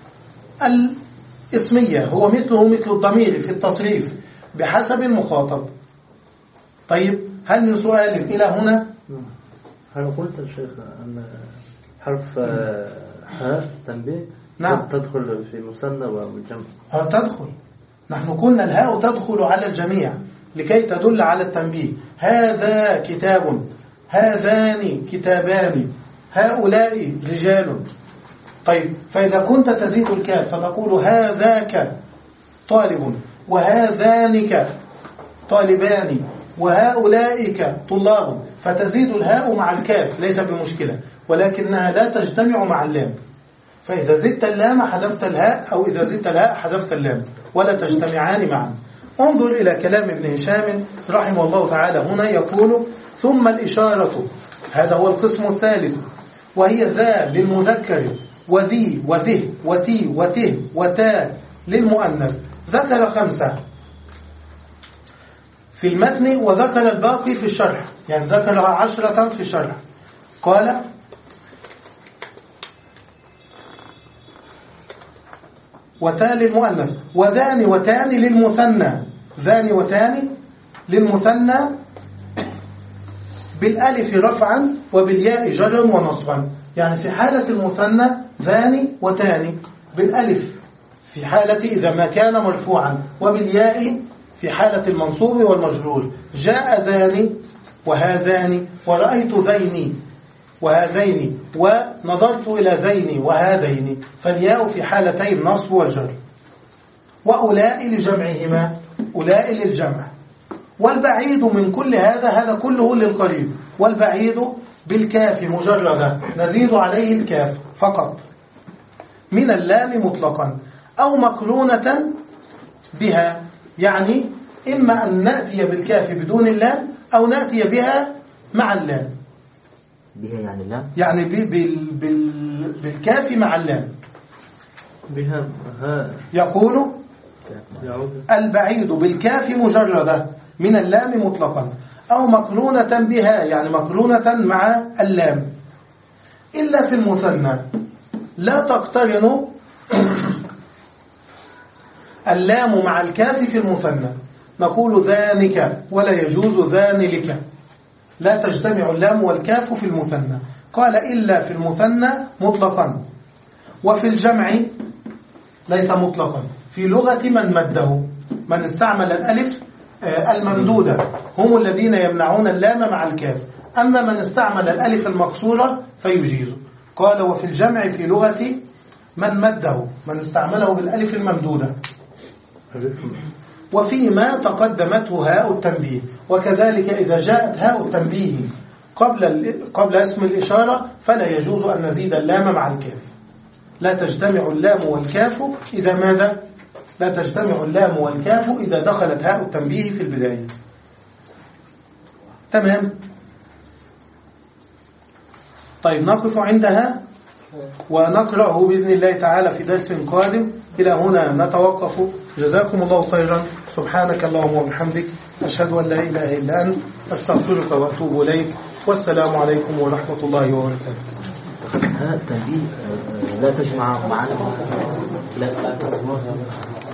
الاسمية، هو مثله مثل الضمير في التصريف بحسب المخاطب. طيب هل من سؤال إلى هنا؟ أنا قلت الشيخ أن حرف حاء تنبيه نعم تدخل في مثنى وجمع. أه تدخل، نحن قلنا الهاء تدخل على الجميع لكي تدل على التنبيه. هذا كتاب، هذان كتابان، هؤلاء رجال. طيب فإذا كنت تزيد الكاف فتقول هذاك طالب، وهذانك طالبان، وهؤلاءك طلاب، فتزيد الهاء مع الكاف ليس بمشكلة، ولكنها لا تجتمع مع اللام. فإذا زدت اللام حذفت الهاء، أو إذا زدت الهاء حذفت اللام، ولا تجتمعان معا. انظر إلى كلام ابن هشام رحمه الله تعالى هنا يقول: ثم الإشارة، هذا هو القسم الثالث، وهي ذا للمذكر، وذي وذه وتي وته وتا للمؤنث. ذكر خمسة في المتن وذكر الباقي في الشرح، يعني ذكرها عشرة في الشرح. قال: وتا للمؤنث، وذان وتان للمثنى، ذان وتان للمثنى بالالف رفعا وبالياء جرا ونصبا. يعني في حالة المثنى ذان وتان بالالف في حالة إذا ما كان مرفوعا، وبالياء في حالة المنصوب والمجرور. جاء ذان وهذان، ورأيت ذين وهذين، ونظرت إلى ذين وهذين، فالياء في حالتي النصب والجر. وأولاء لجمعهما، أولاء للجمع. والبعيد من كل هذا، هذا كله للقريب. والبعيد بالكاف مجردة، نزيد عليه الكاف فقط من اللام مطلقا، أو مقرونة بها، يعني إما أن نأتي بالكاف بدون اللام، أو نأتي بها مع اللام. بها يعني اللام، يعني بال بال بالكاف مع اللام. بها ها يقول: البعيد بالكاف مجردة من اللام مطلقا، أو مقرونة بها، يعني مقرونة مع اللام. إلا في المثنى لا تقترن اللام مع الكاف في المثنى، نقول ذانك ولا يجوز ذانلك، لا تجتمع اللام والكاف في المثنى. قال: إلا في المثنى مطلقا. وفي الجمع ليس مطلقا، في لغة من مده، من استعمل الألف الممدودة هم الذين يمنعون اللام مع الكاف، أما من استعمل الألف المقصورة فيجيز. قال: وفي الجمع في لغة من مده، من استعمله بالألف الممدودة. وفيما تقدمته هاء التنبيه. وكذلك إذا جاءت هاء التنبيه قبل قبل اسم الإشارة فلا يجوز أن نزيد اللام مع الكاف. لا تجتمع اللام والكاف إذا ماذا؟ لا تجتمع اللام والكاف إذا دخلت هاء التنبيه في البداية. تمام؟ طيب نقف عندها ونقرأه بإذن الله تعالى في درس قادم. إلى هنا نتوقف. جزاكم الله خيرا. سبحانك اللهم وبحمدك، أشهد أن لا إله إلا أنت، أستغفرك وأتوب إليك. والسلام عليكم ورحمة الله وبركاته. ها التنبيه لا تجمع معنا لا